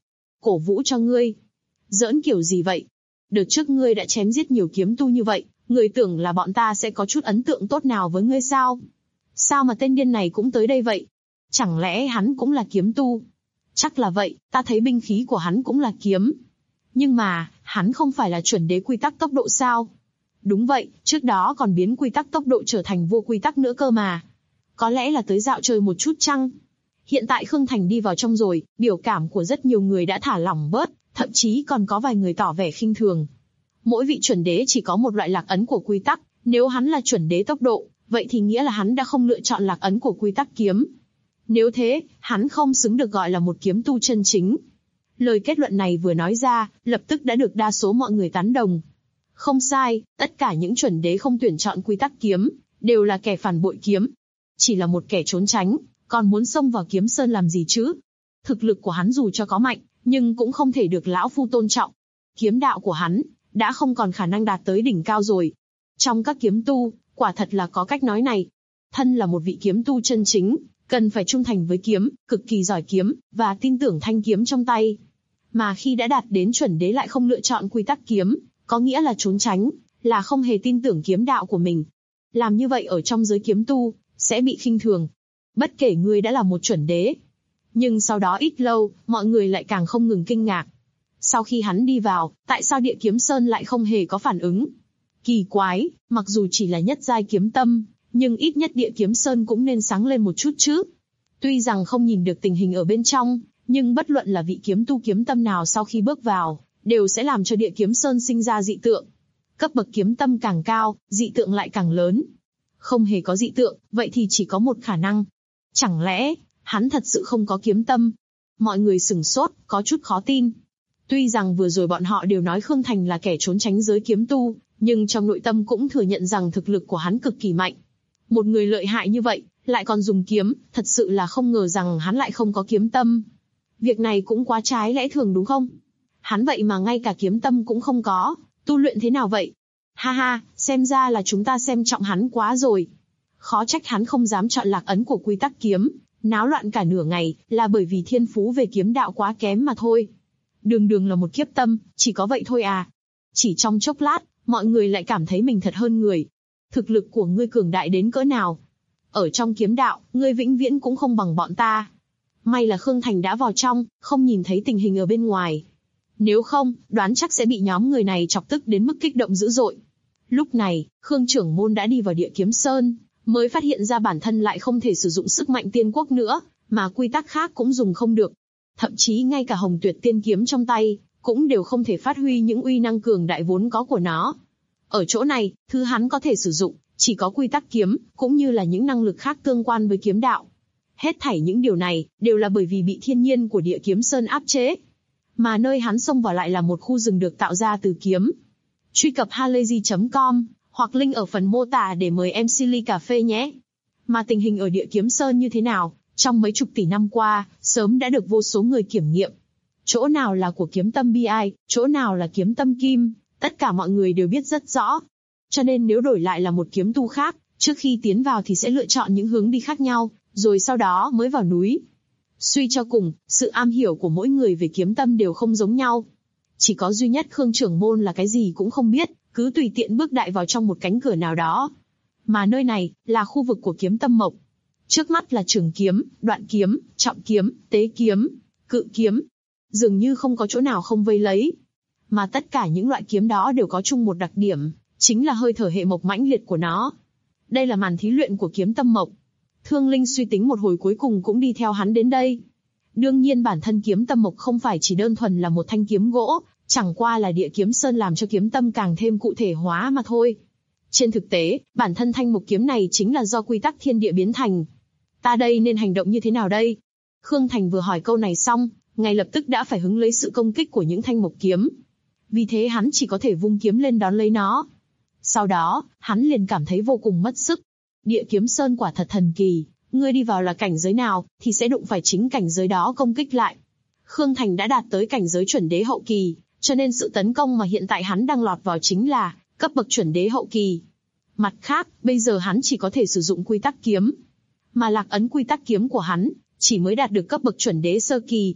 cổ vũ cho ngươi. Giỡn kiểu gì vậy? Đợt trước ngươi đã chém giết nhiều kiếm tu như vậy, ngươi tưởng là bọn ta sẽ có chút ấn tượng tốt nào với ngươi sao? Sao mà tên điên này cũng tới đây vậy? Chẳng lẽ hắn cũng là kiếm tu? Chắc là vậy, ta thấy binh khí của hắn cũng là kiếm. Nhưng mà, hắn không phải là chuẩn đế quy tắc tốc độ sao? Đúng vậy, trước đó còn biến quy tắc tốc độ trở thành vô quy tắc nữa cơ mà. Có lẽ là tới dạo chơi một chút chăng? Hiện tại Khương Thành đi vào trong rồi, biểu cảm của rất nhiều người đã thả lỏng bớt, thậm chí còn có vài người tỏ vẻ khinh thường. Mỗi vị chuẩn đế chỉ có một loại lạc ấn của quy tắc, nếu hắn là chuẩn đế tốc độ, vậy thì nghĩa là hắn đã không lựa chọn lạc ấn của quy tắc kiếm. Nếu thế, hắn không xứng được gọi là một kiếm tu chân chính. Lời kết luận này vừa nói ra, lập tức đã được đa số mọi người tán đồng. Không sai, tất cả những chuẩn đế không tuyển chọn quy tắc kiếm, đều là kẻ phản bội kiếm. Chỉ là một kẻ trốn tránh, còn muốn xông vào kiếm sơn làm gì chứ? Thực lực của hắn dù cho có mạnh, nhưng cũng không thể được lão phu tôn trọng. Kiếm đạo của hắn, đã không còn khả năng đạt tới đỉnh cao rồi. Trong các kiếm tu, quả thật là có cách nói này. Thân là một vị kiếm tu chân chính, cần phải trung thành với kiếm, cực kỳ giỏi kiếm, và tin tưởng thanh kiếm trong tay. Mà khi đã đạt đến chuẩn đế lại không lựa chọn quy tắc kiếm, có nghĩa là trốn tránh, là không hề tin tưởng kiếm đạo của mình. Làm như vậy ở trong giới kiếm tu, sẽ bị khinh thường. Bất kể ngươi đã là một chuẩn đế. Nhưng sau đó ít lâu, mọi người lại càng không ngừng kinh ngạc. Sau khi hắn đi vào, tại sao địa kiếm sơn lại không hề có phản ứng? Kỳ quái, mặc dù chỉ là nhất giai kiếm tâm, nhưng ít nhất địa kiếm sơn cũng nên sáng lên một chút chứ. Tuy rằng không nhìn được tình hình ở bên trong, nhưng bất luận là vị kiếm tu kiếm tâm nào sau khi bước vào, đều sẽ làm cho địa kiếm sơn sinh ra dị tượng. Cấp bậc kiếm tâm càng cao, dị tượng lại càng lớn. Không hề có dị tượng, vậy thì chỉ có một khả năng. Chẳng lẽ, hắn thật sự không có kiếm tâm? Mọi người sửng sốt, có chút khó tin. Tuy rằng vừa rồi bọn họ đều nói Khương Thành là kẻ trốn tránh giới kiếm tu, nhưng trong nội tâm cũng thừa nhận rằng thực lực của hắn cực kỳ mạnh. Một người lợi hại như vậy, lại còn dùng kiếm, thật sự là không ngờ rằng hắn lại không có kiếm tâm. Việc này cũng quá trái lẽ thường đúng không? Hắn vậy mà ngay cả kiếm tâm cũng không có, tu luyện thế nào vậy? Ha ha, xem ra là chúng ta xem trọng hắn quá rồi. Khó trách hắn không dám chọn lạc ấn của quy tắc kiếm, náo loạn cả nửa ngày, là bởi vì thiên phú về kiếm đạo quá kém mà thôi. Đường đường là một kiếp tâm, chỉ có vậy thôi à? Chỉ trong chốc lát, mọi người lại cảm thấy mình thật hơn người. Thực lực của ngươi cường đại đến cỡ nào? Ở trong kiếm đạo, ngươi vĩnh viễn cũng không bằng bọn ta. May là Khương Thành đã vào trong, không nhìn thấy tình hình ở bên ngoài. Nếu không, đoán chắc sẽ bị nhóm người này chọc tức đến mức kích động dữ dội. Lúc này, Khương trưởng môn đã đi vào địa kiếm sơn, mới phát hiện ra bản thân lại không thể sử dụng sức mạnh tiên quốc nữa, mà quy tắc khác cũng dùng không được. Thậm chí ngay cả Hồng Tuyệt tiên kiếm trong tay, cũng đều không thể phát huy những uy năng cường đại vốn có của nó. Ở chỗ này, thứ hắn có thể sử dụng, chỉ có quy tắc kiếm, cũng như là những năng lực khác tương quan với kiếm đạo. Hết thảy những điều này, đều là bởi vì bị thiên nhiên của địa kiếm sơn áp chế. Mà nơi hắn xông vào lại là một khu rừng được tạo ra từ kiếm. Truy cập halayzi.com, hoặc link ở phần mô tả để mời MC ly cà phê nhé. Mà tình hình ở địa kiếm sơn như thế nào, trong mấy chục tỷ năm qua, sớm đã được vô số người kiểm nghiệm. Chỗ nào là của kiếm tâm bi ai, chỗ nào là kiếm tâm kim, tất cả mọi người đều biết rất rõ. Cho nên nếu đổi lại là một kiếm tu khác, trước khi tiến vào thì sẽ lựa chọn những hướng đi khác nhau, rồi sau đó mới vào núi. Suy cho cùng, sự am hiểu của mỗi người về kiếm tâm đều không giống nhau. Chỉ có duy nhất Khương trưởng môn là cái gì cũng không biết, cứ tùy tiện bước đại vào trong một cánh cửa nào đó. Mà nơi này, là khu vực của kiếm tâm mộc. Trước mắt là trường kiếm, đoạn kiếm, trọng kiếm, tế kiếm, cự kiếm. Dường như không có chỗ nào không vây lấy. Mà tất cả những loại kiếm đó đều có chung một đặc điểm, chính là hơi thở hệ mộc mãnh liệt của nó. Đây là màn thí luyện của kiếm tâm mộc. Thương Linh suy tính một hồi cuối cùng cũng đi theo hắn đến đây. Đương nhiên bản thân kiếm tâm mộc không phải chỉ đơn thuần là một thanh kiếm gỗ, chẳng qua là địa kiếm sơn làm cho kiếm tâm càng thêm cụ thể hóa mà thôi. Trên thực tế, bản thân thanh mộc kiếm này chính là do quy tắc thiên địa biến thành. Ta đây nên hành động như thế nào đây? Khương Thành vừa hỏi câu này xong, ngay lập tức đã phải hứng lấy sự công kích của những thanh mộc kiếm. Vì thế hắn chỉ có thể vung kiếm lên đón lấy nó. Sau đó, hắn liền cảm thấy vô cùng mất sức. Địa kiếm sơn quả thật thần kỳ, ngươi đi vào là cảnh giới nào, thì sẽ đụng phải chính cảnh giới đó công kích lại. Khương Thành đã đạt tới cảnh giới chuẩn đế hậu kỳ, cho nên sự tấn công mà hiện tại hắn đang lọt vào chính là cấp bậc chuẩn đế hậu kỳ. Mặt khác, bây giờ hắn chỉ có thể sử dụng quy tắc kiếm. Mà lạc ấn quy tắc kiếm của hắn, chỉ mới đạt được cấp bậc chuẩn đế sơ kỳ.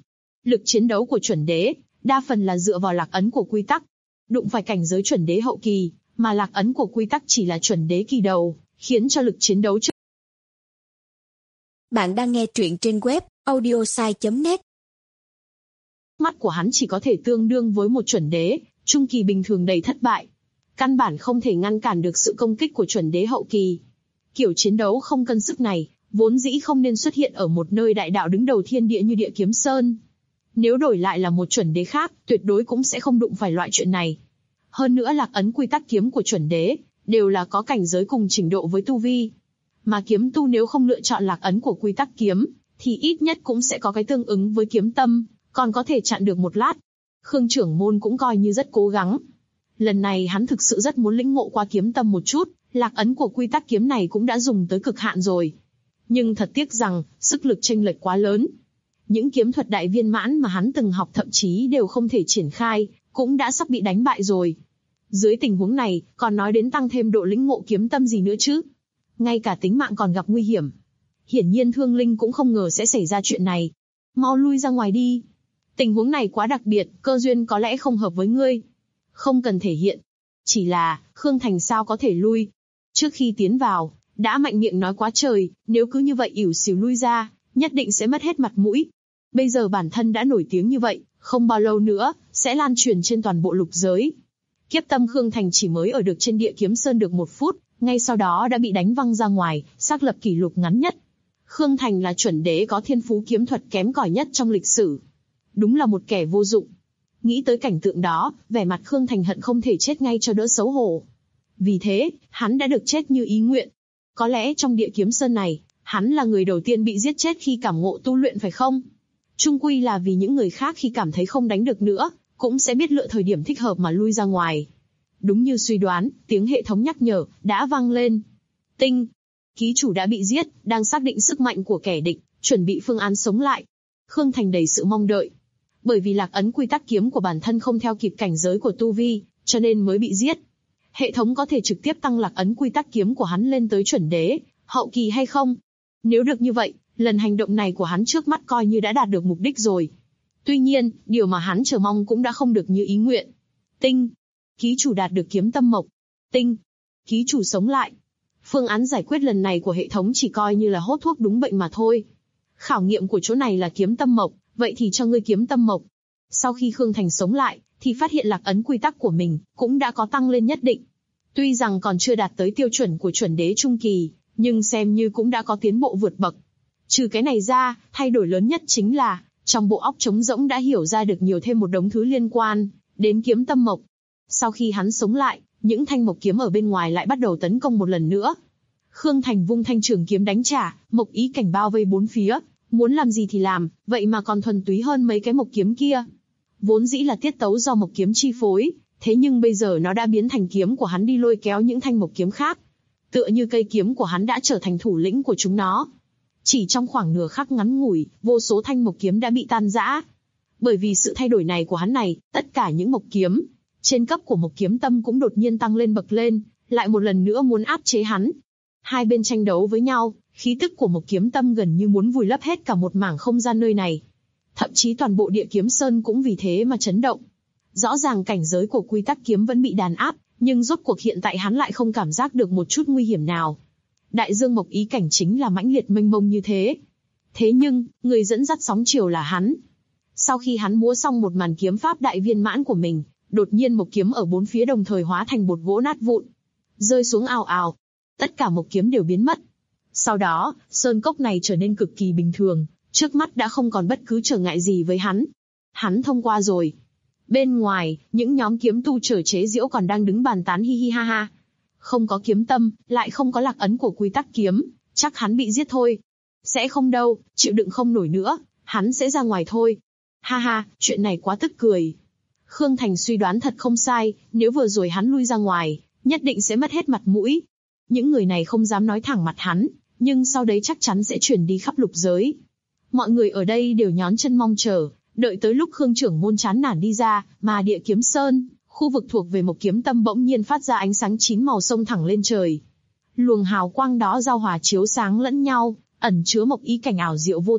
Lực chiến đấu của chuẩn đế, đa phần là dựa vào lạc ấn của quy tắc. Đụng phải cảnh giới chuẩn đế hậu kỳ, mà lạc ấn của quy tắc chỉ là chuẩn đế kỳ đầu, khiến cho lực chiến đấu Bạn đang nghe truyện trên web audiosai.net. mắt của hắn chỉ có thể tương đương với một chuẩn đế, trung kỳ bình thường đầy thất bại. Căn bản không thể ngăn cản được sự công kích của chuẩn đế hậu kỳ. Kiểu chiến đấu không cân sức này, vốn dĩ không nên xuất hiện ở một nơi đại đạo đứng đầu thiên địa như Địa Kiếm Sơn. Nếu đổi lại là một chuẩn đế khác, tuyệt đối cũng sẽ không đụng phải loại chuyện này. Hơn nữa lạc ấn quy tắc kiếm của chuẩn đế, đều là có cảnh giới cùng trình độ với tu vi. Mà kiếm tu nếu không lựa chọn lạc ấn của quy tắc kiếm, thì ít nhất cũng sẽ có cái tương ứng với kiếm tâm, còn có thể chặn được một lát. Khương trưởng môn cũng coi như rất cố gắng. Lần này hắn thực sự rất muốn lĩnh ngộ qua kiếm tâm một chút, lạc ấn của quy tắc kiếm này cũng đã dùng tới cực hạn rồi. Nhưng thật tiếc rằng, sức lực chênh lệch quá lớn. Những kiếm thuật đại viên mãn mà hắn từng học thậm chí đều không thể triển khai, cũng đã sắp bị đánh bại rồi. Dưới tình huống này, còn nói đến tăng thêm độ lĩnh ngộ kiếm tâm gì nữa chứ? Ngay cả tính mạng còn gặp nguy hiểm. Hiển nhiên Thương Linh cũng không ngờ sẽ xảy ra chuyện này. Mau lui ra ngoài đi. Tình huống này quá đặc biệt, cơ duyên có lẽ không hợp với ngươi. Không cần thể hiện. Chỉ là, Khương Thành sao có thể lui? Trước khi tiến vào, đã mạnh miệng nói quá trời, nếu cứ như vậy ỉu xìu lui ra, nhất định sẽ mất hết mặt mũi. Bây giờ bản thân đã nổi tiếng như vậy, không bao lâu nữa, sẽ lan truyền trên toàn bộ lục giới. Kiếp tâm Khương Thành chỉ mới ở được trên Địa Kiếm Sơn được 1 phút, ngay sau đó đã bị đánh văng ra ngoài, xác lập kỷ lục ngắn nhất. Khương Thành là chuẩn đế có thiên phú kiếm thuật kém cỏi nhất trong lịch sử. Đúng là một kẻ vô dụng. Nghĩ tới cảnh tượng đó, vẻ mặt Khương Thành hận không thể chết ngay cho đỡ xấu hổ. Vì thế, hắn đã được chết như ý nguyện. Có lẽ trong Địa Kiếm Sơn này, hắn là người đầu tiên bị giết chết khi cảm ngộ tu luyện phải không? Chung quy là vì những người khác khi cảm thấy không đánh được nữa, cũng sẽ biết lựa thời điểm thích hợp mà lui ra ngoài. Đúng như suy đoán, tiếng hệ thống nhắc nhở đã vang lên. Tinh, ký chủ đã bị giết, đang xác định sức mạnh của kẻ địch, chuẩn bị phương án sống lại. Khương Thành đầy sự mong đợi. Bởi vì lạc ấn quy tắc kiếm của bản thân không theo kịp cảnh giới của tu vi, cho nên mới bị giết. Hệ thống có thể trực tiếp tăng lạc ấn quy tắc kiếm của hắn lên tới chuẩn đế, hậu kỳ hay không? Nếu được như vậy, lần hành động này của hắn trước mắt coi như đã đạt được mục đích rồi. Tuy nhiên, điều mà hắn chờ mong cũng đã không được như ý nguyện. Tinh, ký chủ đạt được kiếm tâm mộc. Tinh, ký chủ sống lại. Phương án giải quyết lần này của hệ thống chỉ coi như là hốt thuốc đúng bệnh mà thôi. Khảo nghiệm của chỗ này là kiếm tâm mộc, vậy thì cho ngươi kiếm tâm mộc. Sau khi Khương Thành sống lại, thì phát hiện lạc ấn quy tắc của mình cũng đã có tăng lên nhất định. Tuy rằng còn chưa đạt tới tiêu chuẩn của chuẩn đế trung kỳ, nhưng xem như cũng đã có tiến bộ vượt bậc. Trừ cái này ra, thay đổi lớn nhất chính là, trong bộ óc trống rỗng đã hiểu ra được nhiều thêm một đống thứ liên quan đến kiếm tâm mộc. Sau khi hắn sống lại, những thanh mộc kiếm ở bên ngoài lại bắt đầu tấn công một lần nữa. Khương Thành vung thanh trường kiếm đánh trả, mộc ý cảnh bao vây bốn phía, muốn làm gì thì làm, vậy mà còn thuần túy hơn mấy cái mộc kiếm kia. Vốn dĩ là tiết tấu do mộc kiếm chi phối, thế nhưng bây giờ nó đã biến thành kiếm của hắn đi lôi kéo những thanh mộc kiếm khác. Tựa như cây kiếm của hắn đã trở thành thủ lĩnh của chúng nó. Chỉ trong khoảng nửa khắc ngắn ngủi, vô số thanh mộc kiếm đã bị tan rã. Bởi vì sự thay đổi này của hắn này, tất cả những mộc kiếm trên cấp của mộc kiếm tâm cũng đột nhiên tăng lên bậc lên, lại một lần nữa muốn áp chế hắn. Hai bên tranh đấu với nhau, khí tức của mộc kiếm tâm gần như muốn vùi lấp hết cả một mảng không gian nơi này. Thậm chí toàn bộ Địa Kiếm Sơn cũng vì thế mà chấn động. Rõ ràng cảnh giới của quy tắc kiếm vẫn bị đàn áp, nhưng rốt cuộc hiện tại hắn lại không cảm giác được một chút nguy hiểm nào. Đại dương mộc ý cảnh chính là mãnh liệt mênh mông như thế. Thế nhưng, người dẫn dắt sóng chiều là hắn. Sau khi hắn múa xong một màn kiếm pháp đại viên mãn của mình, đột nhiên mộc kiếm ở bốn phía đồng thời hóa thành bột gỗ nát vụn, rơi xuống ào ào. Tất cả mộc kiếm đều biến mất. Sau đó, sơn cốc này trở nên cực kỳ bình thường, trước mắt đã không còn bất cứ trở ngại gì với hắn. Hắn thông qua rồi. Bên ngoài, những nhóm kiếm tu trở chế giễu còn đang đứng bàn tán hi hi ha ha. Không có kiếm tâm, lại không có lạc ấn của quy tắc kiếm, chắc hắn bị giết thôi. Sẽ không đâu, chịu đựng không nổi nữa, hắn sẽ ra ngoài thôi. Ha ha, chuyện này quá tức cười. Khương Thành suy đoán thật không sai, nếu vừa rồi hắn lui ra ngoài, nhất định sẽ mất hết mặt mũi. Những người này không dám nói thẳng mặt hắn, nhưng sau đấy chắc chắn sẽ truyền đi khắp lục giới. Mọi người ở đây đều nhón chân mong chờ, đợi tới lúc Khương trưởng môn chán nản đi ra, mà Địa Kiếm Sơn, khu vực thuộc về mộc kiếm tâm bỗng nhiên phát ra ánh sáng 9 màu xông thẳng lên trời. Luồng hào quang đó giao hòa chiếu sáng lẫn nhau, ẩn chứa mộc ý cảnh ảo diệu vô tận,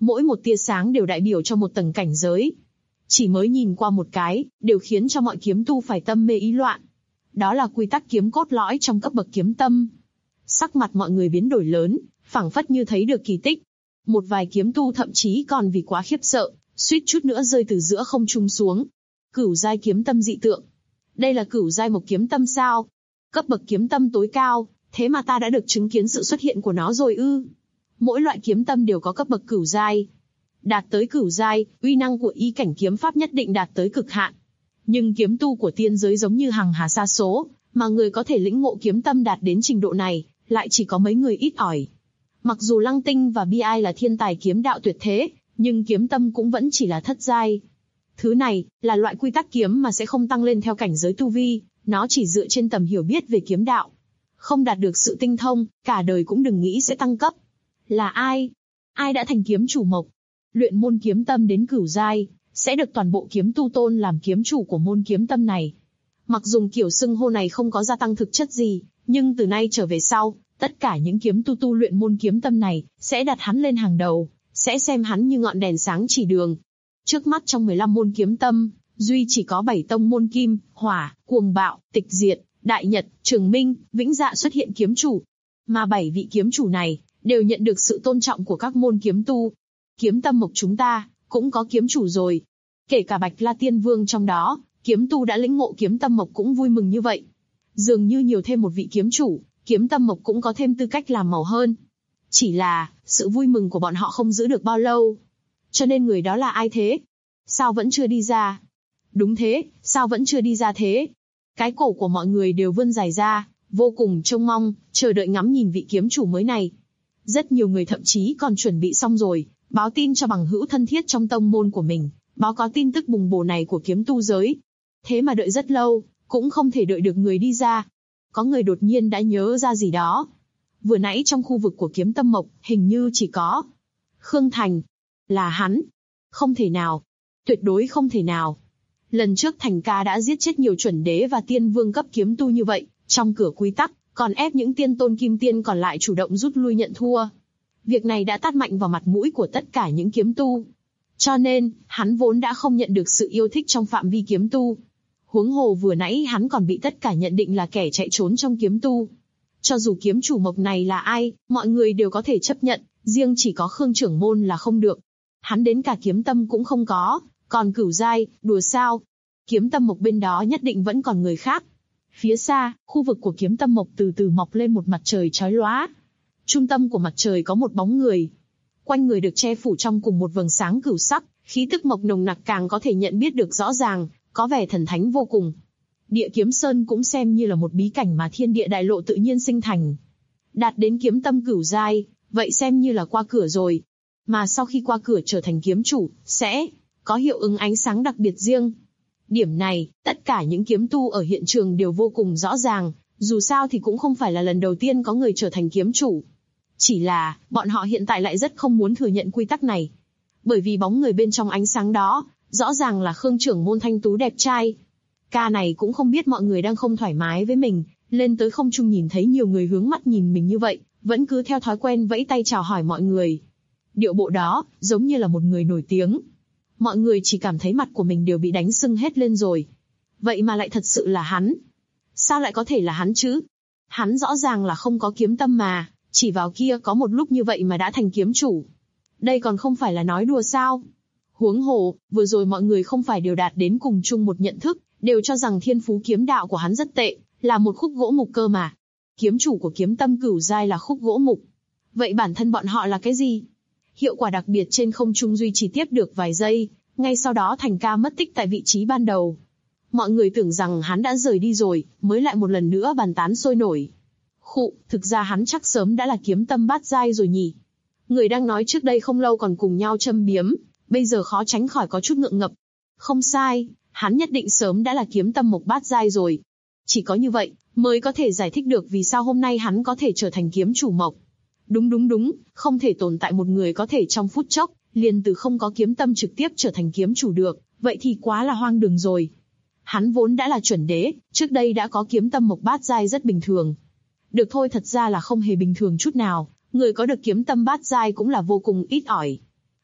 mỗi một tia sáng đều đại biểu cho một tầng cảnh giới. Chỉ mới nhìn qua một cái, đều khiến cho mọi kiếm tu phải tâm mê ý loạn. Đó là quy tắc kiếm cốt lõi trong cấp bậc kiếm tâm. Sắc mặt mọi người biến đổi lớn, phảng phất như thấy được kỳ tích. Một vài kiếm tu thậm chí còn vì quá khiếp sợ, suýt chút nữa rơi từ giữa không trung xuống. Cửu giai kiếm tâm dị tượng. Đây là cửu giai mộc kiếm tâm sao? Cấp bậc kiếm tâm tối cao, thế mà ta đã được chứng kiến sự xuất hiện của nó rồi ư? Mỗi loại kiếm tâm đều có cấp bậc cửu giai. Đạt tới cửu giai, uy năng của ý cảnh kiếm pháp nhất định đạt tới cực hạn. Nhưng kiếm tu của tiên giới giống như hằng hà sa số, mà người có thể lĩnh ngộ kiếm tâm đạt đến trình độ này, lại chỉ có mấy người ít ỏi. Mặc dù Lăng Tinh và Bi Ai là thiên tài kiếm đạo tuyệt thế, nhưng kiếm tâm cũng vẫn chỉ là thất giai. Thứ này, là loại quy tắc kiếm mà sẽ không tăng lên theo cảnh giới tu vi, nó chỉ dựa trên tầm hiểu biết về kiếm đạo. Không đạt được sự tinh thông, cả đời cũng đừng nghĩ sẽ tăng cấp. Là ai? Ai đã thành kiếm chủ mộc? Luyện môn kiếm tâm đến cửu giai, sẽ được toàn bộ kiếm tu tôn làm kiếm chủ của môn kiếm tâm này. Mặc dùng kiểu xưng hô này không có gia tăng thực chất gì, nhưng từ nay trở về sau, tất cả những kiếm tu luyện môn kiếm tâm này, sẽ đặt hắn lên hàng đầu, sẽ xem hắn như ngọn đèn sáng chỉ đường. Trước mắt trong 15 môn kiếm tâm, duy chỉ có 7 tông môn kim, hỏa, cuồng bạo, tịch diệt, đại nhật, trường minh, vĩnh dạ xuất hiện kiếm chủ. Mà 7 vị kiếm chủ này, đều nhận được sự tôn trọng của các môn kiếm tu. Kiếm tâm mộc chúng ta, cũng có kiếm chủ rồi. Kể cả Bạch La Tiên Vương trong đó, kiếm tu đã lĩnh ngộ kiếm tâm mộc cũng vui mừng như vậy. Dường như nhiều thêm một vị kiếm chủ, kiếm tâm mộc cũng có thêm tư cách làm màu hơn. Chỉ là, sự vui mừng của bọn họ không giữ được bao lâu. Cho nên người đó là ai thế? Sao vẫn chưa đi ra? Đúng thế, sao vẫn chưa đi ra thế? Cái cổ của mọi người đều vươn dài ra, vô cùng trông mong, chờ đợi ngắm nhìn vị kiếm chủ mới này. Rất nhiều người thậm chí còn chuẩn bị xong rồi, báo tin cho bằng hữu thân thiết trong tông môn của mình, báo có tin tức bùng bổ này của kiếm tu giới. Thế mà đợi rất lâu, cũng không thể đợi được người đi ra. Có người đột nhiên đã nhớ ra gì đó. Vừa nãy trong khu vực của kiếm tâm mộc, hình như chỉ có Khương Thành. Là hắn. Không thể nào. Tuyệt đối không thể nào. Lần trước Thành ca đã giết chết nhiều chuẩn đế và tiên vương cấp kiếm tu như vậy, trong cửa quy tắc, còn ép những tiên tôn kim tiên còn lại chủ động rút lui nhận thua. Việc này đã tát mạnh vào mặt mũi của tất cả những kiếm tu. Cho nên, hắn vốn đã không nhận được sự yêu thích trong phạm vi kiếm tu. Huống hồ vừa nãy hắn còn bị tất cả nhận định là kẻ chạy trốn trong kiếm tu. Cho dù kiếm chủ mộc này là ai, mọi người đều có thể chấp nhận, riêng chỉ có Khương trưởng môn là không được. Hắn đến cả kiếm tâm cũng không có, còn cửu giai, đùa sao? Kiếm tâm mộc bên đó nhất định vẫn còn người khác. Phía xa, khu vực của kiếm tâm mộc từ từ mọc lên một mặt trời chói lóa. Trung tâm của mặt trời có một bóng người. Quanh người được che phủ trong cùng một vầng sáng cửu sắc, khí tức mộc nồng nặc càng có thể nhận biết được rõ ràng, có vẻ thần thánh vô cùng. Địa Kiếm Sơn cũng xem như là một bí cảnh mà thiên địa đại lộ tự nhiên sinh thành. Đạt đến kiếm tâm cửu giai, vậy xem như là qua cửa rồi. Mà sau khi qua cửa trở thành kiếm chủ, sẽ có hiệu ứng ánh sáng đặc biệt riêng. Điểm này, tất cả những kiếm tu ở hiện trường đều vô cùng rõ ràng, dù sao thì cũng không phải là lần đầu tiên có người trở thành kiếm chủ. Chỉ là, bọn họ hiện tại lại rất không muốn thừa nhận quy tắc này. Bởi vì bóng người bên trong ánh sáng đó, rõ ràng là Khương trưởng môn thanh tú đẹp trai. Ca này cũng không biết mọi người đang không thoải mái với mình, lên tới không trung nhìn thấy nhiều người hướng mắt nhìn mình như vậy, vẫn cứ theo thói quen vẫy tay chào hỏi mọi người. Điệu bộ đó, giống như là một người nổi tiếng. Mọi người chỉ cảm thấy mặt của mình đều bị đánh sưng hết lên rồi. Vậy mà lại thật sự là hắn. Sao lại có thể là hắn chứ? Hắn rõ ràng là không có kiếm tâm mà, chỉ vào kia có một lúc như vậy mà đã thành kiếm chủ. Đây còn không phải là nói đùa sao? Huống hồ, vừa rồi mọi người không phải đều đạt đến cùng chung một nhận thức, đều cho rằng thiên phú kiếm đạo của hắn rất tệ, là một khúc gỗ mục cơ mà. Kiếm chủ của kiếm tâm cửu giai là khúc gỗ mục. Vậy bản thân bọn họ là cái gì? Hiệu quả đặc biệt trên không trung duy trì tiếp được vài giây, ngay sau đó Thành ca mất tích tại vị trí ban đầu. Mọi người tưởng rằng hắn đã rời đi rồi, mới lại một lần nữa bàn tán sôi nổi. Khụ, thực ra hắn chắc sớm đã là kiếm tâm bát giai rồi nhỉ. Người đang nói trước đây không lâu còn cùng nhau châm biếm, bây giờ khó tránh khỏi có chút ngượng ngập. Không sai, hắn nhất định sớm đã là kiếm tâm mộc bát giai rồi. Chỉ có như vậy, mới có thể giải thích được vì sao hôm nay hắn có thể trở thành kiếm chủ mộc. Đúng, không thể tồn tại một người có thể trong phút chốc, liền từ không có kiếm tâm trực tiếp trở thành kiếm chủ được, vậy thì quá là hoang đường rồi. Hắn vốn đã là chuẩn đế, trước đây đã có kiếm tâm mộc bát giai rất bình thường. Được thôi, thật ra là không hề bình thường chút nào, người có được kiếm tâm bát giai cũng là vô cùng ít ỏi.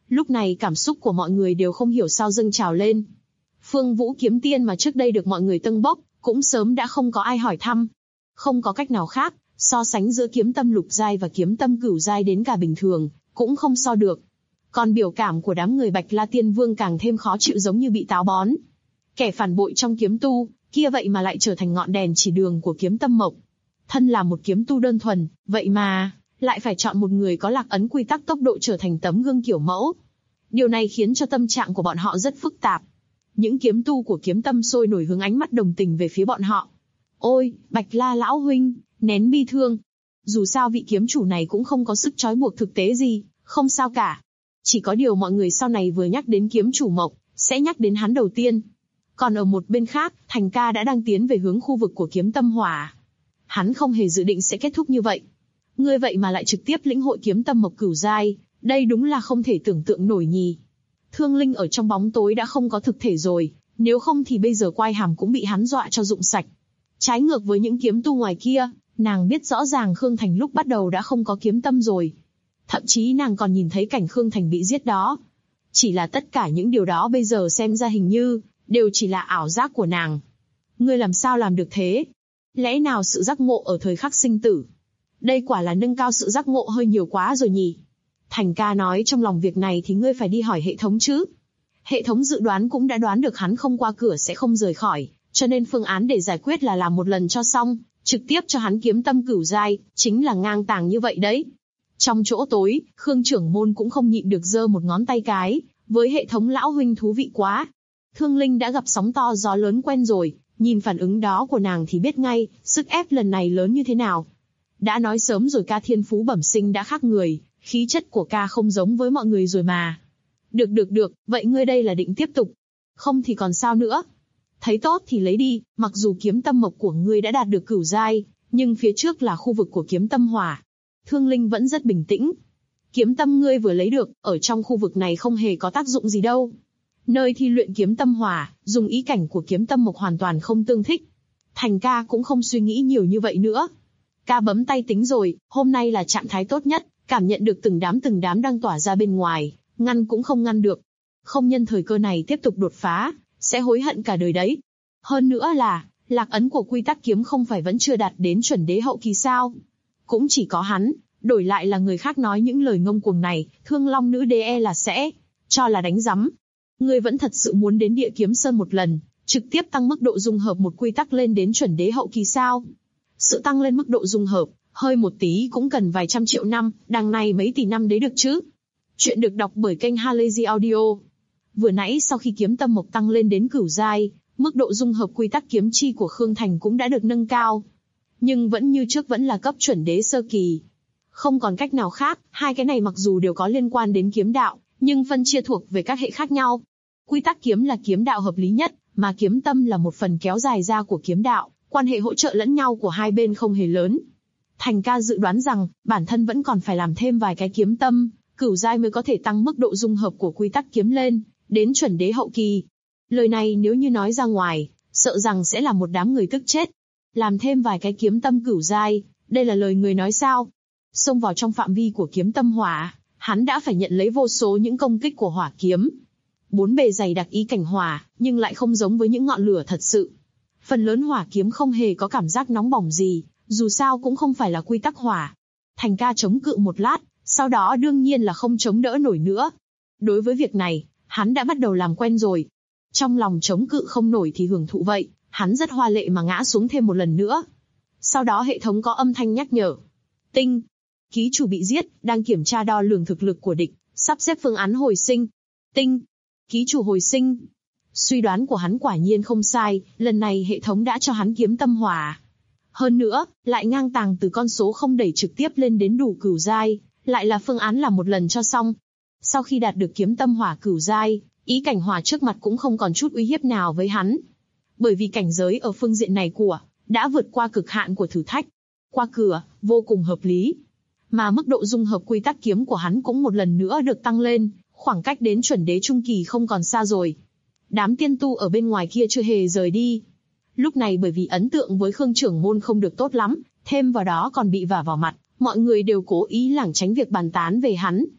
Lúc này cảm xúc của mọi người đều không hiểu sao dâng trào lên. Phương Vũ kiếm tiên mà trước đây được mọi người tâng bốc, cũng sớm đã không có ai hỏi thăm. Không có cách nào khác, so sánh giữa kiếm tâm lục giai và kiếm tâm cửu giai đến cả bình thường, cũng không so được. Còn biểu cảm của đám người Bạch La Tiên Vương càng thêm khó chịu, giống như bị táo bón. Kẻ phản bội trong kiếm tu, kia vậy mà lại trở thành ngọn đèn chỉ đường của kiếm tâm mộc. Thân là một kiếm tu đơn thuần, vậy mà lại phải chọn một người có lạc ấn quy tắc tốc độ trở thành tấm gương kiểu mẫu. Điều này khiến cho tâm trạng của bọn họ rất phức tạp. Những kiếm tu của kiếm tâm sôi nổi hướng ánh mắt đồng tình về phía bọn họ. Ôi, Bạch La lão huynh, nén bi thương. Dù sao vị kiếm chủ này cũng không có sức trói buộc thực tế gì, không sao cả. Chỉ có điều mọi người sau này vừa nhắc đến kiếm chủ mộc, sẽ nhắc đến hắn đầu tiên. Còn ở một bên khác, Thành Ca đã đang tiến về hướng khu vực của kiếm tâm hỏa. Hắn không hề dự định sẽ kết thúc như vậy. Ngươi vậy mà lại trực tiếp lĩnh hội kiếm tâm mộc cửu giai, đây đúng là không thể tưởng tượng nổi nhỉ. Thương Linh ở trong bóng tối đã không có thực thể rồi, nếu không thì bây giờ quai hàm cũng bị hắn dọa cho rụng sạch. Trái ngược với những kiếm tu ngoài kia, nàng biết rõ ràng Khương Thành lúc bắt đầu đã không có kiếm tâm rồi. Thậm chí nàng còn nhìn thấy cảnh Khương Thành bị giết đó. Chỉ là tất cả những điều đó bây giờ xem ra hình như đều chỉ là ảo giác của nàng. Ngươi làm sao làm được thế? Lẽ nào sự giác ngộ ở thời khắc sinh tử? Đây quả là nâng cao sự giác ngộ hơi nhiều quá rồi nhỉ? Thành Ca nói trong lòng việc này thì ngươi phải đi hỏi hệ thống chứ. Hệ thống dự đoán cũng đã đoán được hắn không qua cửa sẽ không rời khỏi, cho nên phương án để giải quyết là làm một lần cho xong, trực tiếp cho hắn kiếm tâm cửu giai, chính là ngang tàng như vậy đấy. Trong chỗ tối, Khương trưởng môn cũng không nhịn được giơ một ngón tay cái, với hệ thống lão huynh thú vị quá. Thương Linh đã gặp sóng to gió lớn quen rồi, nhìn phản ứng đó của nàng thì biết ngay, sức ép lần này lớn như thế nào. Đã nói sớm rồi, ca thiên phú bẩm sinh đã khác người, khí chất của ca không giống với mọi người rồi mà. Được, vậy ngươi đây là định tiếp tục? Không thì còn sao nữa? Thấy tốt thì lấy đi, mặc dù kiếm tâm mộc của ngươi đã đạt được cửu giai, nhưng phía trước là khu vực của kiếm tâm hỏa. Thương Linh vẫn rất bình tĩnh. Kiếm tâm ngươi vừa lấy được, ở trong khu vực này không hề có tác dụng gì đâu. Nơi thi luyện kiếm tâm hỏa, dùng ý cảnh của kiếm tâm mộc hoàn toàn không tương thích. Thành Ca cũng không suy nghĩ nhiều như vậy nữa. Ca bấm tay tính rồi, hôm nay là trạng thái tốt nhất, cảm nhận được từng đám đang tỏa ra bên ngoài, ngăn cũng không ngăn được. Không nhân thời cơ này tiếp tục đột phá, sẽ hối hận cả đời đấy. Hơn nữa là, lạc ấn của quy tắc kiếm không phải vẫn chưa đạt đến chuẩn đế hậu kỳ sao? Cũng chỉ có hắn, đổi lại là người khác nói những lời ngông cuồng này, Thương Long nữ đế là sẽ cho là đánh rắm. Ngươi vẫn thật sự muốn đến Địa Kiếm Sơn một lần, trực tiếp tăng mức độ dung hợp một quy tắc lên đến chuẩn đế hậu kỳ sao? Sự tăng lên mức độ dung hợp, hơi một tí cũng cần vài trăm triệu năm, đằng này mấy tỷ năm đấy được chứ? Chuyện được đọc bởi kênh Halazy Audio. Vừa nãy sau khi kiếm tâm mộc tăng lên đến cửu giai, mức độ dung hợp quy tắc kiếm chi của Khương Thành cũng đã được nâng cao. Nhưng vẫn như trước vẫn là cấp chuẩn đế sơ kỳ. Không còn cách nào khác, hai cái này mặc dù đều có liên quan đến kiếm đạo, nhưng phân chia thuộc về các hệ khác nhau. Quy tắc kiếm là kiếm đạo hợp lý nhất, mà kiếm tâm là một phần kéo dài ra của kiếm đạo, quan hệ hỗ trợ lẫn nhau của hai bên không hề lớn. Thành Ca dự đoán rằng, bản thân vẫn còn phải làm thêm vài cái kiếm tâm, cửu giai mới có thể tăng mức độ dung hợp của quy tắc kiếm lên, đến chuẩn đế hậu kỳ. Lời này nếu như nói ra ngoài, sợ rằng sẽ là một đám người tức chết. Làm thêm vài cái kiếm tâm cửu giai, đây là lời người nói sao? Xông vào trong phạm vi của kiếm tâm hỏa, hắn đã phải nhận lấy vô số những công kích của hỏa kiếm. Bốn bề dày đặc ý cảnh hỏa, nhưng lại không giống với những ngọn lửa thật sự. Phần lớn hỏa kiếm không hề có cảm giác nóng bỏng gì, dù sao cũng không phải là quy tắc hỏa. Thành Ca chống cự một lát, sau đó đương nhiên là không chống đỡ nổi nữa. Đối với việc này, hắn đã bắt đầu làm quen rồi. Trong lòng chống cự không nổi thì hưởng thụ vậy, hắn rất hoa lệ mà ngã xuống thêm một lần nữa. Sau đó hệ thống có âm thanh nhắc nhở. Tinh. Ký chủ bị giết, đang kiểm tra đo lường thực lực của địch, sắp xếp phương án hồi sinh. Tinh. Ký chủ hồi sinh. Suy đoán của hắn quả nhiên không sai, lần này hệ thống đã cho hắn kiếm tâm hỏa. Hơn nữa, lại ngang tàng từ con số không đẩy trực tiếp lên đến đủ cửu giai, lại là phương án làm một lần cho xong. Sau khi đạt được kiếm tâm hỏa cửu giai, ý cảnh hỏa trước mặt cũng không còn chút uy hiếp nào với hắn. Bởi vì cảnh giới ở phương diện này đã vượt qua cực hạn của thử thách. Qua cửa, vô cùng hợp lý. Mà mức độ dung hợp quy tắc kiếm của hắn cũng một lần nữa được tăng lên, khoảng cách đến chuẩn đế trung kỳ không còn xa rồi. Đám tiên tu ở bên ngoài kia chưa hề rời đi. Lúc này bởi vì ấn tượng với Khương trưởng môn không được tốt lắm, thêm vào đó còn bị vả vào mặt, mọi người đều cố ý lảng tránh việc bàn tán về hắn.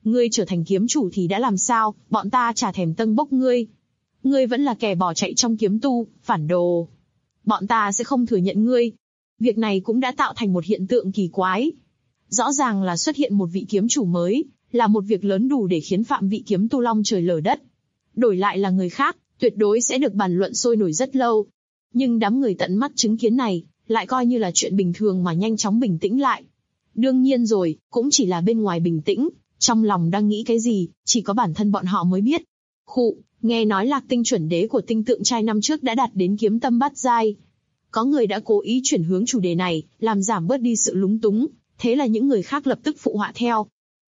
Ngươi trở thành kiếm chủ thì đã làm sao, bọn ta chả thèm tâng bốc ngươi. Ngươi vẫn là kẻ bỏ chạy trong kiếm tu, phản đồ. Bọn ta sẽ không thừa nhận ngươi. Việc này cũng đã tạo thành một hiện tượng kỳ quái. Rõ ràng là xuất hiện một vị kiếm chủ mới, là một việc lớn đủ để khiến phạm vị kiếm tu long trời lở đất. Đổi lại là người khác, tuyệt đối sẽ được bàn luận sôi nổi rất lâu. Nhưng đám người tận mắt chứng kiến này, lại coi như là chuyện bình thường mà nhanh chóng bình tĩnh lại. Đương nhiên rồi, cũng chỉ là bên ngoài bình tĩnh, trong lòng đang nghĩ cái gì, chỉ có bản thân bọn họ mới biết. Khụ, nghe nói Lạc Tinh chuẩn đế của tinh tượng trai năm trước đã đạt đến kiếm tâm bát giai. Có người đã cố ý chuyển hướng chủ đề này, làm giảm bớt đi sự lúng túng, thế là những người khác lập tức phụ họa theo.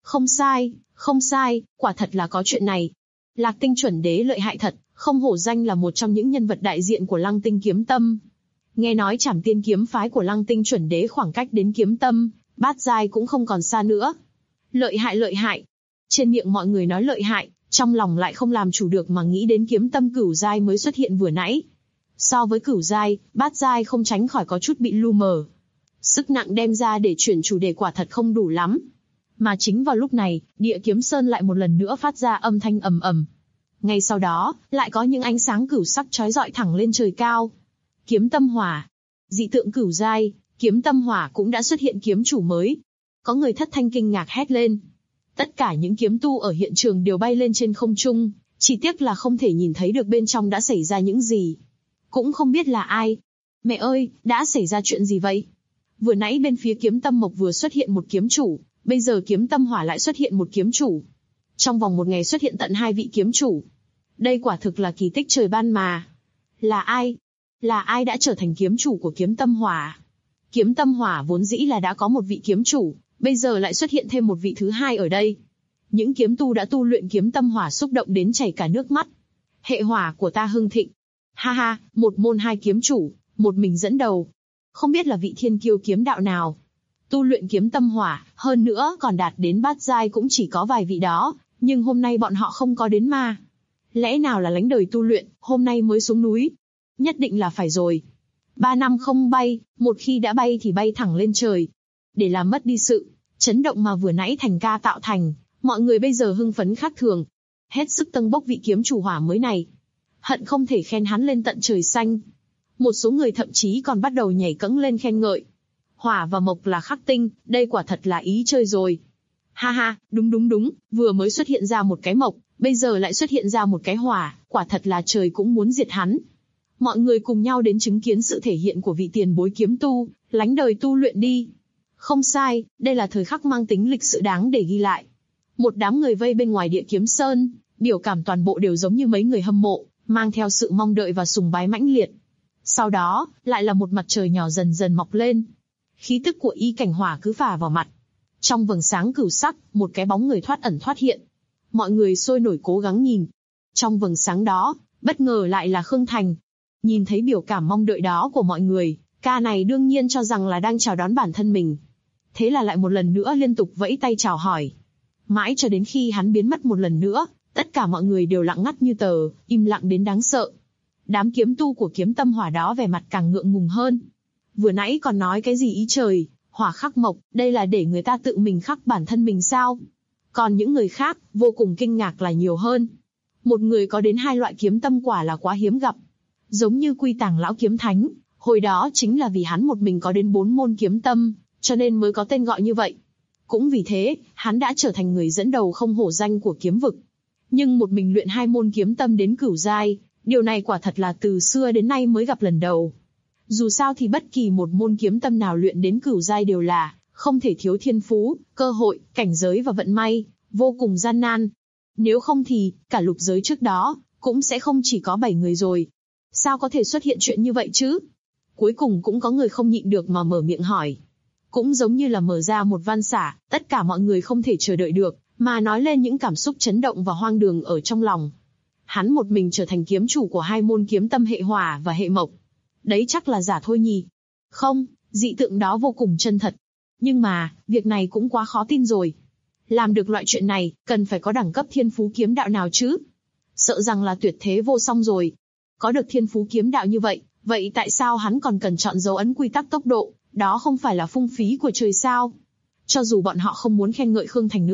Không sai, quả thật là có chuyện này. Lạc Tinh chuẩn đế lợi hại thật, không hổ danh là một trong những nhân vật đại diện của Lăng Tinh kiếm tâm. Nghe nói Trảm Tiên kiếm phái của Lăng Tinh chuẩn đế khoảng cách đến kiếm tâm bát giai cũng không còn xa nữa. Lợi hại. Trên miệng mọi người nói lợi hại, trong lòng lại không làm chủ được mà nghĩ đến kiếm tâm cửu giai mới xuất hiện vừa nãy. So với cửu giai, bát giai không tránh khỏi có chút bị lu mờ. Sức nặng đem ra để chuyển chủ đề quả thật không đủ lắm. Mà chính vào lúc này, Địa Kiếm Sơn lại một lần nữa phát ra âm thanh ầm ầm. Ngay sau đó, lại có những ánh sáng cửu sắc chói rọi thẳng lên trời cao. Kiếm tâm hỏa. Dị tượng cửu giai, kiếm tâm hỏa cũng đã xuất hiện kiếm chủ mới. Có người thất thanh kinh ngạc hét lên. Tất cả những kiếm tu ở hiện trường đều bay lên trên không trung, chỉ tiếc là không thể nhìn thấy được bên trong đã xảy ra những gì. Cũng không biết là ai. Mẹ ơi, đã xảy ra chuyện gì vậy? Vừa nãy bên phía kiếm tâm mộc vừa xuất hiện một kiếm chủ, bây giờ kiếm tâm hỏa lại xuất hiện một kiếm chủ. Trong vòng một ngày xuất hiện tận 2 vị kiếm chủ. Đây quả thực là kỳ tích trời ban mà. Là ai? Là ai đã trở thành kiếm chủ của kiếm tâm hỏa? Kiếm tâm hỏa vốn dĩ là đã có một vị kiếm chủ, bây giờ lại xuất hiện thêm một vị thứ hai ở đây. Những kiếm tu đã tu luyện kiếm tâm hỏa xúc động đến chảy cả nước mắt. Hệ hỏa của ta hưng thịnh. Ha ha, một môn 2 kiếm chủ, một mình dẫn đầu. Không biết là vị thiên kiêu kiếm đạo nào. Tu luyện kiếm tâm hỏa, hơn nữa còn đạt đến bát giai cũng chỉ có vài vị đó, nhưng hôm nay bọn họ không có đến mà. Lẽ nào là lánh đời tu luyện, hôm nay mới xuống núi? Nhất định là phải rồi. 3 năm không bay, một khi đã bay thì bay thẳng lên trời. Để làm mất đi sự chấn động mà vừa nãy Thành ca tạo thành, mọi người bây giờ hưng phấn khác thường. Hết sức tâng bốc vị kiếm chủ hỏa mới này. Hận không thể khen hắn lên tận trời xanh. Một số người thậm chí còn bắt đầu nhảy cẫng lên khen ngợi. Hỏa và mộc là khắc tinh, đây quả thật là ý chơi rồi. Ha ha, đúng, vừa mới xuất hiện ra một cái mộc, bây giờ lại xuất hiện ra một cái hỏa, quả thật là trời cũng muốn diệt hắn. Mọi người cùng nhau đến chứng kiến sự thể hiện của vị tiền bối kiếm tu, lánh đời tu luyện đi. Không sai, đây là thời khắc mang tính lịch sự đáng để ghi lại. Một đám người vây bên ngoài Địa Kiếm Sơn, biểu cảm toàn bộ đều giống như mấy người hâm mộ, mang theo sự mong đợi và sùng bái mãnh liệt. Sau đó, lại là một mặt trời nhỏ dần dần mọc lên. Khí tức của y cảnh hỏa cứ phả vào mặt. Trong vầng sáng cửu sắc, một cái bóng người thoát ẩn thoát hiện. Mọi người sôi nổi cố gắng nhìn. Trong vầng sáng đó, bất ngờ lại là Khương Thành. Nhìn thấy biểu cảm mong đợi đó của mọi người, ca này đương nhiên cho rằng là đang chào đón bản thân mình. Thế là lại một lần nữa liên tục vẫy tay chào hỏi. Mãi cho đến khi hắn biến mất một lần nữa, tất cả mọi người đều lặng ngắt như tờ, im lặng đến đáng sợ. Đám kiếm tu của kiếm tâm hỏa đó vẻ mặt càng ngượng ngùng hơn. Vừa nãy còn nói cái gì ý trời, hỏa khắc mộc, đây là để người ta tự mình khắc bản thân mình sao? Còn những người khác, vô cùng kinh ngạc là nhiều hơn. Một người có đến 2 loại kiếm tâm quả là quá hiếm gặp. Giống như Quy Tàng lão kiếm thánh, hồi đó chính là vì hắn một mình có đến 4 môn kiếm tâm, cho nên mới có tên gọi như vậy. Cũng vì thế, hắn đã trở thành người dẫn đầu không hổ danh của kiếm vực. Nhưng một mình luyện 2 môn kiếm tâm đến cửu giai, điều này quả thật là từ xưa đến nay mới gặp lần đầu. Dù sao thì bất kỳ một môn kiếm tâm nào luyện đến cửu giai đều là không thể thiếu thiên phú, cơ hội, cảnh giới và vận may, vô cùng gian nan. Nếu không thì, cả lục giới trước đó, cũng sẽ không chỉ có 7 người rồi. Sao có thể xuất hiện chuyện như vậy chứ? Cuối cùng cũng có người không nhịn được mà mở miệng hỏi. Cũng giống như là mở ra một van xả, tất cả mọi người không thể chờ đợi được, mà nói lên những cảm xúc chấn động và hoang đường ở trong lòng. Hắn một mình trở thành kiếm chủ của 2 môn kiếm tâm hệ hỏa và hệ mộc. Đấy chắc là giả thôi nhỉ? Không, dị tượng đó vô cùng chân thật. Nhưng mà, việc này cũng quá khó tin rồi. Làm được loại chuyện này, cần phải có đẳng cấp thiên phú kiếm đạo nào chứ? Sợ rằng là tuyệt thế vô song rồi. Có được thiên phú kiếm đạo như vậy, vậy tại sao hắn còn cần chọn dấu ấn quy tắc tốc độ? Đó không phải là phung phí của trời sao? Cho dù bọn họ không muốn khen ngợi Khương Thành nữa,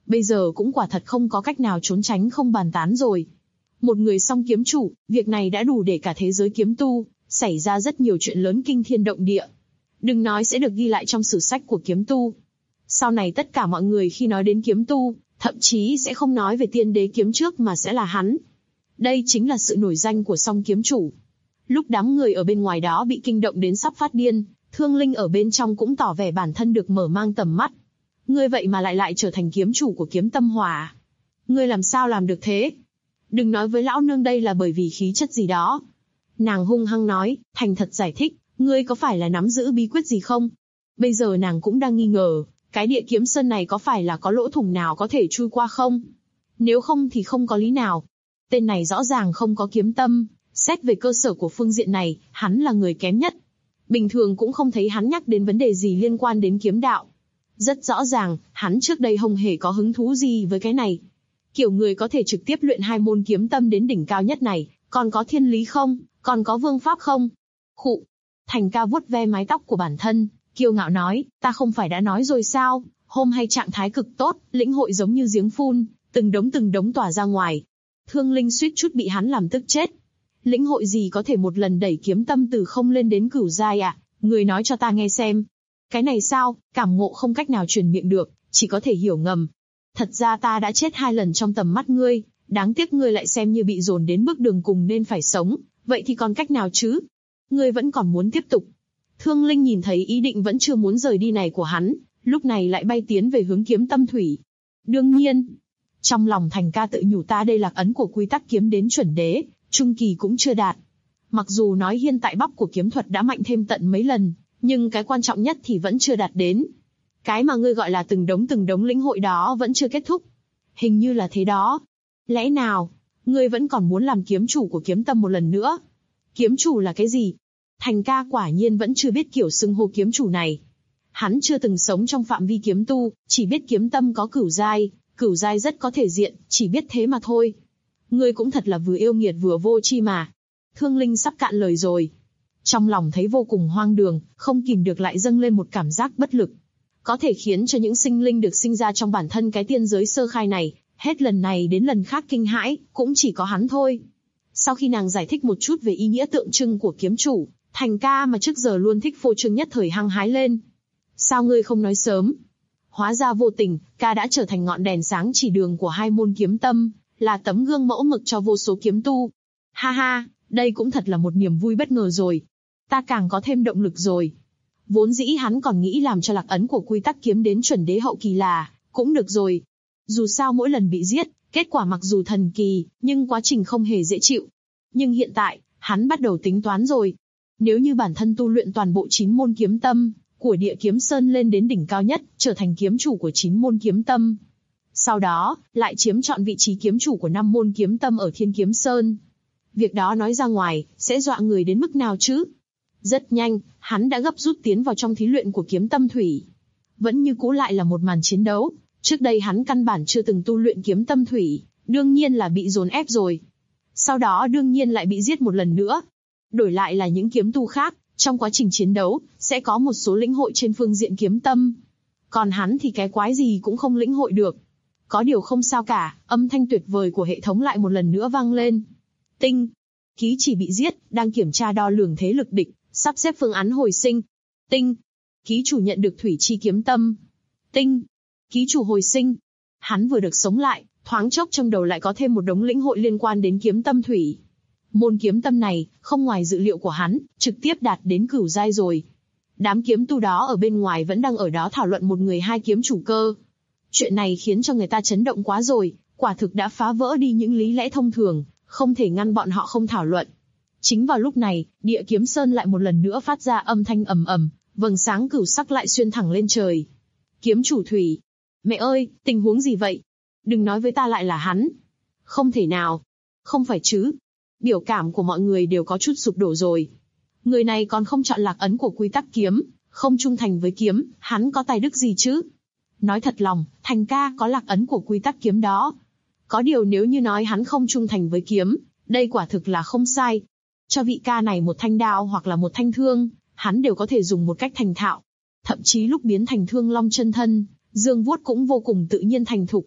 Bây giờ cũng quả thật không có cách nào trốn tránh không bàn tán rồi. Một người song kiếm chủ, việc này đã đủ để cả thế giới kiếm tu xảy ra rất nhiều chuyện lớn kinh thiên động địa. Đừng nói sẽ được ghi lại trong sử sách của kiếm tu. Sau này tất cả mọi người khi nói đến kiếm tu, thậm chí sẽ không nói về tiên đế kiếm trước mà sẽ là hắn. Đây chính là sự nổi danh của song kiếm chủ. Lúc đám người ở bên ngoài đó bị kinh động đến sắp phát điên, Thương Linh ở bên trong cũng tỏ vẻ bản thân được mở mang tầm mắt. Ngươi vậy mà lại trở thành kiếm chủ của Kiếm Tâm Hỏa. Ngươi làm sao làm được thế? Đừng nói với lão nương đây là bởi vì khí chất gì đó. Nàng hung hăng nói, thành thật giải thích, ngươi có phải là nắm giữ bí quyết gì không? Bây giờ nàng cũng đang nghi ngờ, cái địa kiếm sơn này có phải là có lỗ thủng nào có thể chui qua không? Nếu không thì không có lý nào. Tên này rõ ràng không có kiếm tâm, xét về cơ sở của phương diện này, hắn là người kém nhất. Bình thường cũng không thấy hắn nhắc đến vấn đề gì liên quan đến kiếm đạo. Rất rõ ràng, hắn trước đây không hề có hứng thú gì với cái này. Kiểu người có thể trực tiếp luyện 2 môn kiếm tâm đến đỉnh cao nhất này, còn có thiên lý không, còn có vương pháp không? Khụ. Thành Ca vuốt ve mái tóc của bản thân, kiêu ngạo nói, ta không phải đã nói rồi sao, hôm hay trạng thái cực tốt, lĩnh hội giống như giếng phun, từng đống tỏa ra ngoài. Thương Linh suýt chút bị hắn làm tức chết. Lĩnh hội gì có thể một lần đẩy kiếm tâm từ không lên đến cửu giai à? Người nói cho ta nghe xem. Cái này sao, cảm ngộ không cách nào truyền miệng được, chỉ có thể hiểu ngầm. Thật ra ta đã chết 2 lần trong tầm mắt ngươi, đáng tiếc ngươi lại xem như bị dồn đến bước đường cùng nên phải sống, vậy thì còn cách nào chứ? Ngươi vẫn còn muốn tiếp tục. Thương Linh nhìn thấy ý định vẫn chưa muốn rời đi này của hắn, lúc này lại bay tiến về hướng Kiếm Tâm Thủy. Đương nhiên, trong lòng Thành Ca tự nhủ ta đây lạc ấn của quy tắc kiếm đến chuẩn đế, trung kỳ cũng chưa đạt. Mặc dù nói hiên tại bắp của kiếm thuật đã mạnh thêm tận mấy lần, nhưng cái quan trọng nhất thì vẫn chưa đạt đến. Cái mà ngươi gọi là từng đống lĩnh hội đó vẫn chưa kết thúc. Hình như là thế đó. Lẽ nào, ngươi vẫn còn muốn làm kiếm chủ của kiếm tâm một lần nữa? Kiếm chủ là cái gì? Thành Ca quả nhiên vẫn chưa biết kiểu xưng hô kiếm chủ này. Hắn chưa từng sống trong phạm vi kiếm tu, chỉ biết kiếm tâm có cửu giai rất có thể diện, chỉ biết thế mà thôi. Ngươi cũng thật là vừa yêu nghiệt vừa vô tri mà. Thương Linh sắp cạn lời rồi. Trong lòng thấy vô cùng hoang đường, không kìm được lại dâng lên một cảm giác bất lực. Có thể khiến cho những sinh linh được sinh ra trong bản thân cái tiên giới sơ khai này, hết lần này đến lần khác kinh hãi, cũng chỉ có hắn thôi. Sau khi nàng giải thích một chút về ý nghĩa tượng trưng của kiếm chủ, Thành Ca mà trước giờ luôn thích phô trương nhất thời hăng hái lên. Sao ngươi không nói sớm? Hóa ra vô tình, ca đã trở thành ngọn đèn sáng chỉ đường của 2 môn kiếm tâm, là tấm gương mẫu mực cho vô số kiếm tu. Ha ha, đây cũng thật là một niềm vui bất ngờ rồi. Ta càng có thêm động lực rồi. Vốn dĩ hắn còn nghĩ làm cho lạc ấn của quy tắc kiếm đến chuẩn đế hậu kỳ là, cũng được rồi. Dù sao mỗi lần bị giết, kết quả mặc dù thần kỳ, nhưng quá trình không hề dễ chịu. Nhưng hiện tại, hắn bắt đầu tính toán rồi. Nếu như bản thân tu luyện toàn bộ 9 môn kiếm tâm, của địa kiếm sơn lên đến đỉnh cao nhất, trở thành kiếm chủ của 9 môn kiếm tâm. Sau đó, lại chiếm trọn vị trí kiếm chủ của 5 môn kiếm tâm ở Thiên Kiếm Sơn. Việc đó nói ra ngoài, sẽ dọa người đến mức nào chứ? Rất nhanh, hắn đã gấp rút tiến vào trong thí luyện của Kiếm Tâm Thủy. Vẫn như cũ lại là một màn chiến đấu, trước đây hắn căn bản chưa từng tu luyện Kiếm Tâm Thủy, đương nhiên là bị dồn ép rồi. Sau đó đương nhiên lại bị giết một lần nữa. Đổi lại là những kiếm tu khác, trong quá trình chiến đấu, sẽ có một số lĩnh hội trên phương diện kiếm tâm. Còn hắn thì cái quái gì cũng không lĩnh hội được. Có điều không sao cả, âm thanh tuyệt vời của hệ thống lại một lần nữa vang lên. Tinh. Ký chỉ bị giết, đang kiểm tra đo lường thế lực địch, sắp xếp phương án hồi sinh. Tinh. Ký chủ nhận được thủy chi kiếm tâm. Tinh. Ký chủ hồi sinh. Hắn vừa được sống lại, thoáng chốc trong đầu lại có thêm một đống lĩnh hội liên quan đến kiếm tâm thủy. Môn kiếm tâm này, không ngoài dự liệu của hắn, trực tiếp đạt đến cửu giai rồi. Đám kiếm tu đó ở bên ngoài vẫn đang ở đó thảo luận một người 2 kiếm chủ cơ. Chuyện này khiến cho người ta chấn động quá rồi, quả thực đã phá vỡ đi những lý lẽ thông thường, không thể ngăn bọn họ không thảo luận. Chính vào lúc này, địa kiếm sơn lại một lần nữa phát ra âm thanh ầm ầm, vầng sáng cửu sắc lại xuyên thẳng lên trời. Kiếm chủ thủy. Mẹ ơi, tình huống gì vậy? Đừng nói với ta lại là hắn. Không thể nào. Không phải chứ. Biểu cảm của mọi người đều có chút sụp đổ rồi. Người này còn không chọn lạc ấn của quy tắc kiếm, không trung thành với kiếm, hắn có tài đức gì chứ? Nói thật lòng, Thành Ca có lạc ấn của quy tắc kiếm đó. Có điều nếu như nói hắn không trung thành với kiếm, đây quả thực là không sai. Cho vị ca này một thanh đao hoặc là một thanh thương, hắn đều có thể dùng một cách thành thạo. Thậm chí lúc biến thành Thương Long chân thân, dương vuốt cũng vô cùng tự nhiên thành thục.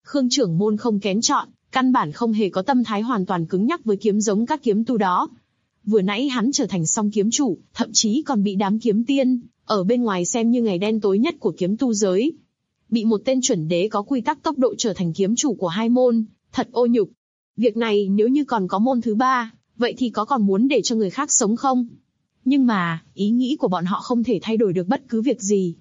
Khương trưởng môn không kén chọn, căn bản không hề có tâm thái hoàn toàn cứng nhắc với kiếm giống các kiếm tu đó. Vừa nãy hắn trở thành song kiếm chủ, thậm chí còn bị đám kiếm tiên ở bên ngoài xem như ngày đen tối nhất của kiếm tu giới. Bị một tên chuẩn đế có quy tắc tốc độ trở thành kiếm chủ của hai môn, thật ô nhục. Việc này nếu như còn có môn thứ ba, vậy thì có còn muốn để cho người khác sống không? Nhưng mà, ý nghĩ của bọn họ không thể thay đổi được bất cứ việc gì.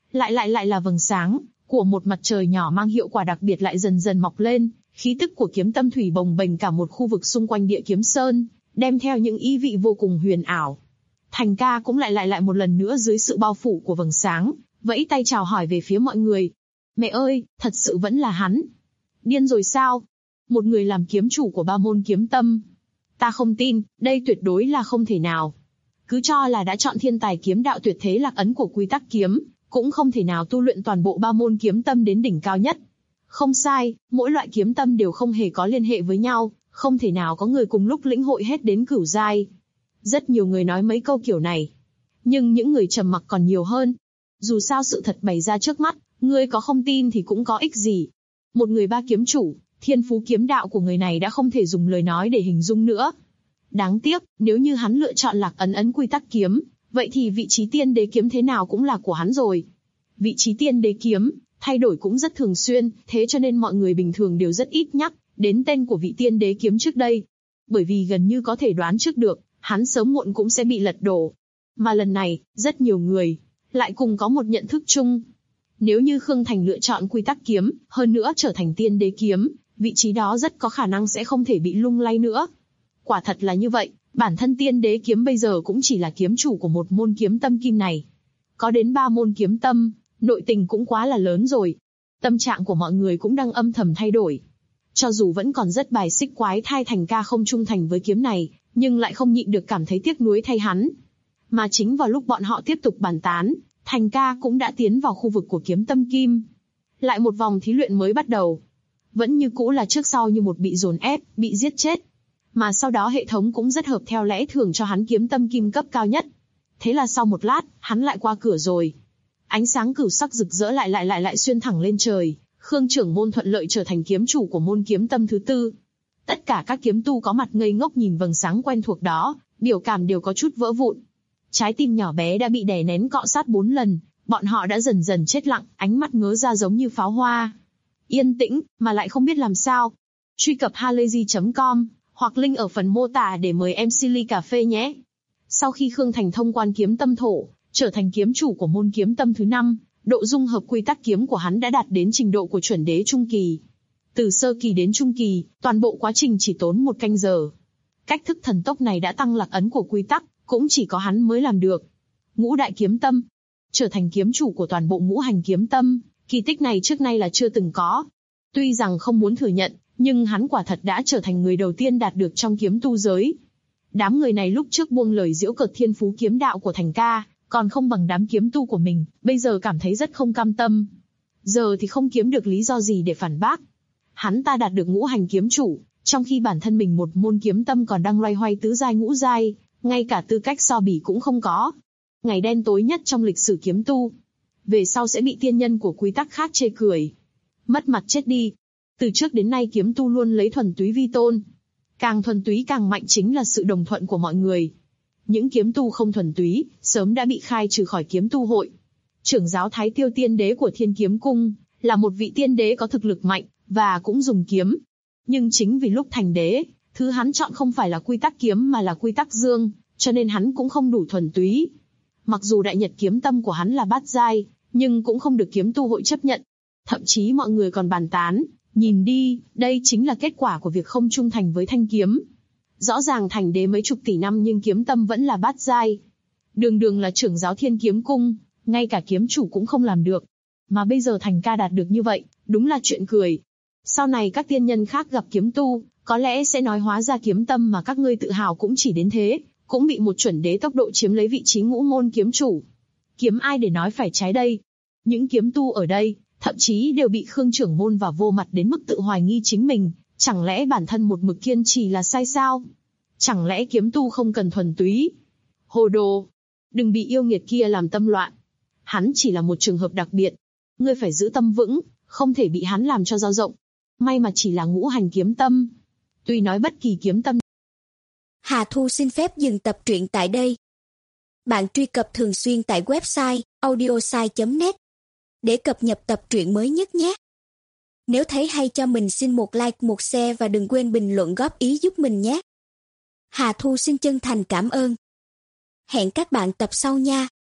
Lại là vầng sáng của một mặt trời nhỏ mang hiệu quả đặc biệt lại dần dần mọc lên, khí tức của kiếm tâm thủy bồng bềnh cả một khu vực xung quanh Địa Kiếm Sơn, đem theo những ý vị vô cùng huyền ảo. Thành ca cũng lại một lần nữa dưới sự bao phủ của vầng sáng, vẫy tay chào hỏi về phía mọi người. Mẹ ơi, thật sự vẫn là hắn. Điên rồi sao? Một người làm kiếm chủ của ba môn kiếm tâm. Ta không tin, đây tuyệt đối là không thể nào. Cứ cho là đã chọn thiên tài kiếm đạo tuyệt thế lạc ấn của quy tắc kiếm, cũng không thể nào tu luyện toàn bộ ba môn kiếm tâm đến đỉnh cao nhất. Không sai, mỗi loại kiếm tâm đều không hề có liên hệ với nhau, không thể nào có người cùng lúc lĩnh hội hết đến cửu giai. Rất nhiều người nói mấy câu kiểu này, nhưng những người trầm mặc còn nhiều hơn. Dù sao sự thật bày ra trước mắt, ngươi có không tin thì cũng có ích gì. Một người ba kiếm chủ, thiên phú kiếm đạo của người này đã không thể dùng lời nói để hình dung nữa. Đáng tiếc, nếu như hắn lựa chọn lạc ấn quy tắc kiếm, vậy thì vị trí tiên đế kiếm thế nào cũng là của hắn rồi. Vị trí tiên đế kiếm, thay đổi cũng rất thường xuyên, thế cho nên mọi người bình thường đều rất ít nhắc đến tên của vị tiên đế kiếm trước đây. Bởi vì gần như có thể đoán trước được, hắn sớm muộn cũng sẽ bị lật đổ. Mà lần này, rất nhiều người lại cùng có một nhận thức chung. Nếu như Khương Thành lựa chọn quy tắc kiếm, hơn nữa trở thành tiên đế kiếm, vị trí đó rất có khả năng sẽ không thể bị lung lay nữa. Quả thật là như vậy, bản thân tiên đế kiếm bây giờ cũng chỉ là kiếm chủ của một môn kiếm tâm kim này. Có đến 3 môn kiếm tâm, nội tình cũng quá là lớn rồi. Tâm trạng của mọi người cũng đang âm thầm thay đổi. Cho dù vẫn còn rất bài xích quái thai Thành ca không trung thành với kiếm này, nhưng lại không nhịn được cảm thấy tiếc nuối thay hắn. Mà chính vào lúc bọn họ tiếp tục bàn tán, Thành ca cũng đã tiến vào khu vực của kiếm tâm kim. Lại một vòng thí luyện mới bắt đầu. Vẫn như cũ là trước sau như một bị dồn ép, bị giết chết. Mà sau đó hệ thống cũng rất hợp theo lẽ thường cho hắn kiếm tâm kim cấp cao nhất. Thế là sau một lát, hắn lại qua cửa rồi. Ánh sáng cửu sắc rực rỡ lại xuyên thẳng lên trời. Khương trưởng môn thuận lợi trở thành kiếm chủ của môn kiếm tâm thứ 4. Tất cả các kiếm tu có mặt ngây ngốc nhìn vầng sáng quen thuộc đó, biểu cảm đều có chút vỡ vụn. Trái tim nhỏ bé đã bị đè nén cọ sát 4 lần, bọn họ đã dần dần chết lặng, ánh mắt ngớ ra giống như pháo hoa. Yên tĩnh, mà lại không biết làm sao. Truy cập halayzi.com, hoặc link ở phần mô tả để mời MC ly cà phê nhé. Sau khi Khương Thành thông quan kiếm tâm thổ, trở thành kiếm chủ của môn kiếm tâm thứ 5, độ dung hợp quy tắc kiếm của hắn đã đạt đến trình độ của chuẩn đế trung kỳ. Từ sơ kỳ đến trung kỳ, toàn bộ quá trình chỉ tốn 1 canh giờ. Cách thức thần tốc này đã tăng lạc ấn của quy tắc, cũng chỉ có hắn mới làm được. Ngũ đại kiếm tâm, trở thành kiếm chủ của toàn bộ ngũ hành kiếm tâm, kỳ tích này trước nay là chưa từng có. Tuy rằng không muốn thừa nhận, nhưng hắn quả thật đã trở thành người đầu tiên đạt được trong kiếm tu giới. Đám người này lúc trước buông lời giễu cợt thiên phú kiếm đạo của Thành ca, còn không bằng đám kiếm tu của mình, bây giờ cảm thấy rất không cam tâm. Giờ thì không kiếm được lý do gì để phản bác. Hắn ta đạt được ngũ hành kiếm chủ, trong khi bản thân mình một môn kiếm tâm còn đang loay hoay tứ giai ngũ giai, ngay cả tư cách so bì cũng không có. Ngày đen tối nhất trong lịch sử kiếm tu. Về sau sẽ bị tiên nhân của quy tắc khác chê cười. Mất mặt chết đi. Từ trước đến nay kiếm tu luôn lấy thuần túy vi tôn. Càng thuần túy càng mạnh chính là sự đồng thuận của mọi người. Những kiếm tu không thuần túy, sớm đã bị khai trừ khỏi kiếm tu hội. Trưởng giáo Thái Tiêu tiên đế của Thiên Kiếm Cung, là một vị tiên đế có thực lực mạnh, và cũng dùng kiếm. Nhưng chính vì lúc thành đế, thứ hắn chọn không phải là quy tắc kiếm mà là quy tắc dương, cho nên hắn cũng không đủ thuần túy. Mặc dù đại nhật kiếm tâm của hắn là bát giai, nhưng cũng không được kiếm tu hội chấp nhận. Thậm chí mọi người còn bàn tán, nhìn đi, đây chính là kết quả của việc không trung thành với thanh kiếm. Rõ ràng thành đế mấy chục tỷ năm nhưng kiếm tâm vẫn là bát giai. Đường là trưởng giáo Thiên Kiếm Cung, ngay cả kiếm chủ cũng không làm được. Mà bây giờ Thành ca đạt được như vậy, đúng là chuyện cười. Sau này các tiên nhân khác gặp kiếm tu, có lẽ sẽ nói hóa ra kiếm tâm mà các ngươi tự hào cũng chỉ đến thế, cũng bị một chuẩn đế tốc độ chiếm lấy vị trí ngũ môn kiếm chủ. Kiếm ai để nói phải trái đây? Những kiếm tu ở đây, thậm chí đều bị Khương trưởng môn và vô mặt đến mức tự hoài nghi chính mình, chẳng lẽ bản thân một mực kiên trì là sai sao? Chẳng lẽ kiếm tu không cần thuần túy? Hồ đồ! Đừng bị yêu nghiệt kia làm tâm loạn. Hắn chỉ là một trường hợp đặc biệt. Ngươi phải giữ tâm vững, không thể bị hắn làm cho dao rộng. May mà chỉ là ngũ hành kiếm tâm. Tuy nói bất kỳ kiếm tâm. Hà Thu xin phép dừng tập truyện tại đây. Bạn truy cập thường xuyên tại website audiosai.net để cập nhật tập truyện mới nhất nhé. Nếu thấy hay cho mình xin một like, một share và đừng quên bình luận góp ý giúp mình nhé. Hà Thu xin chân thành cảm ơn. Hẹn các bạn tập sau nha.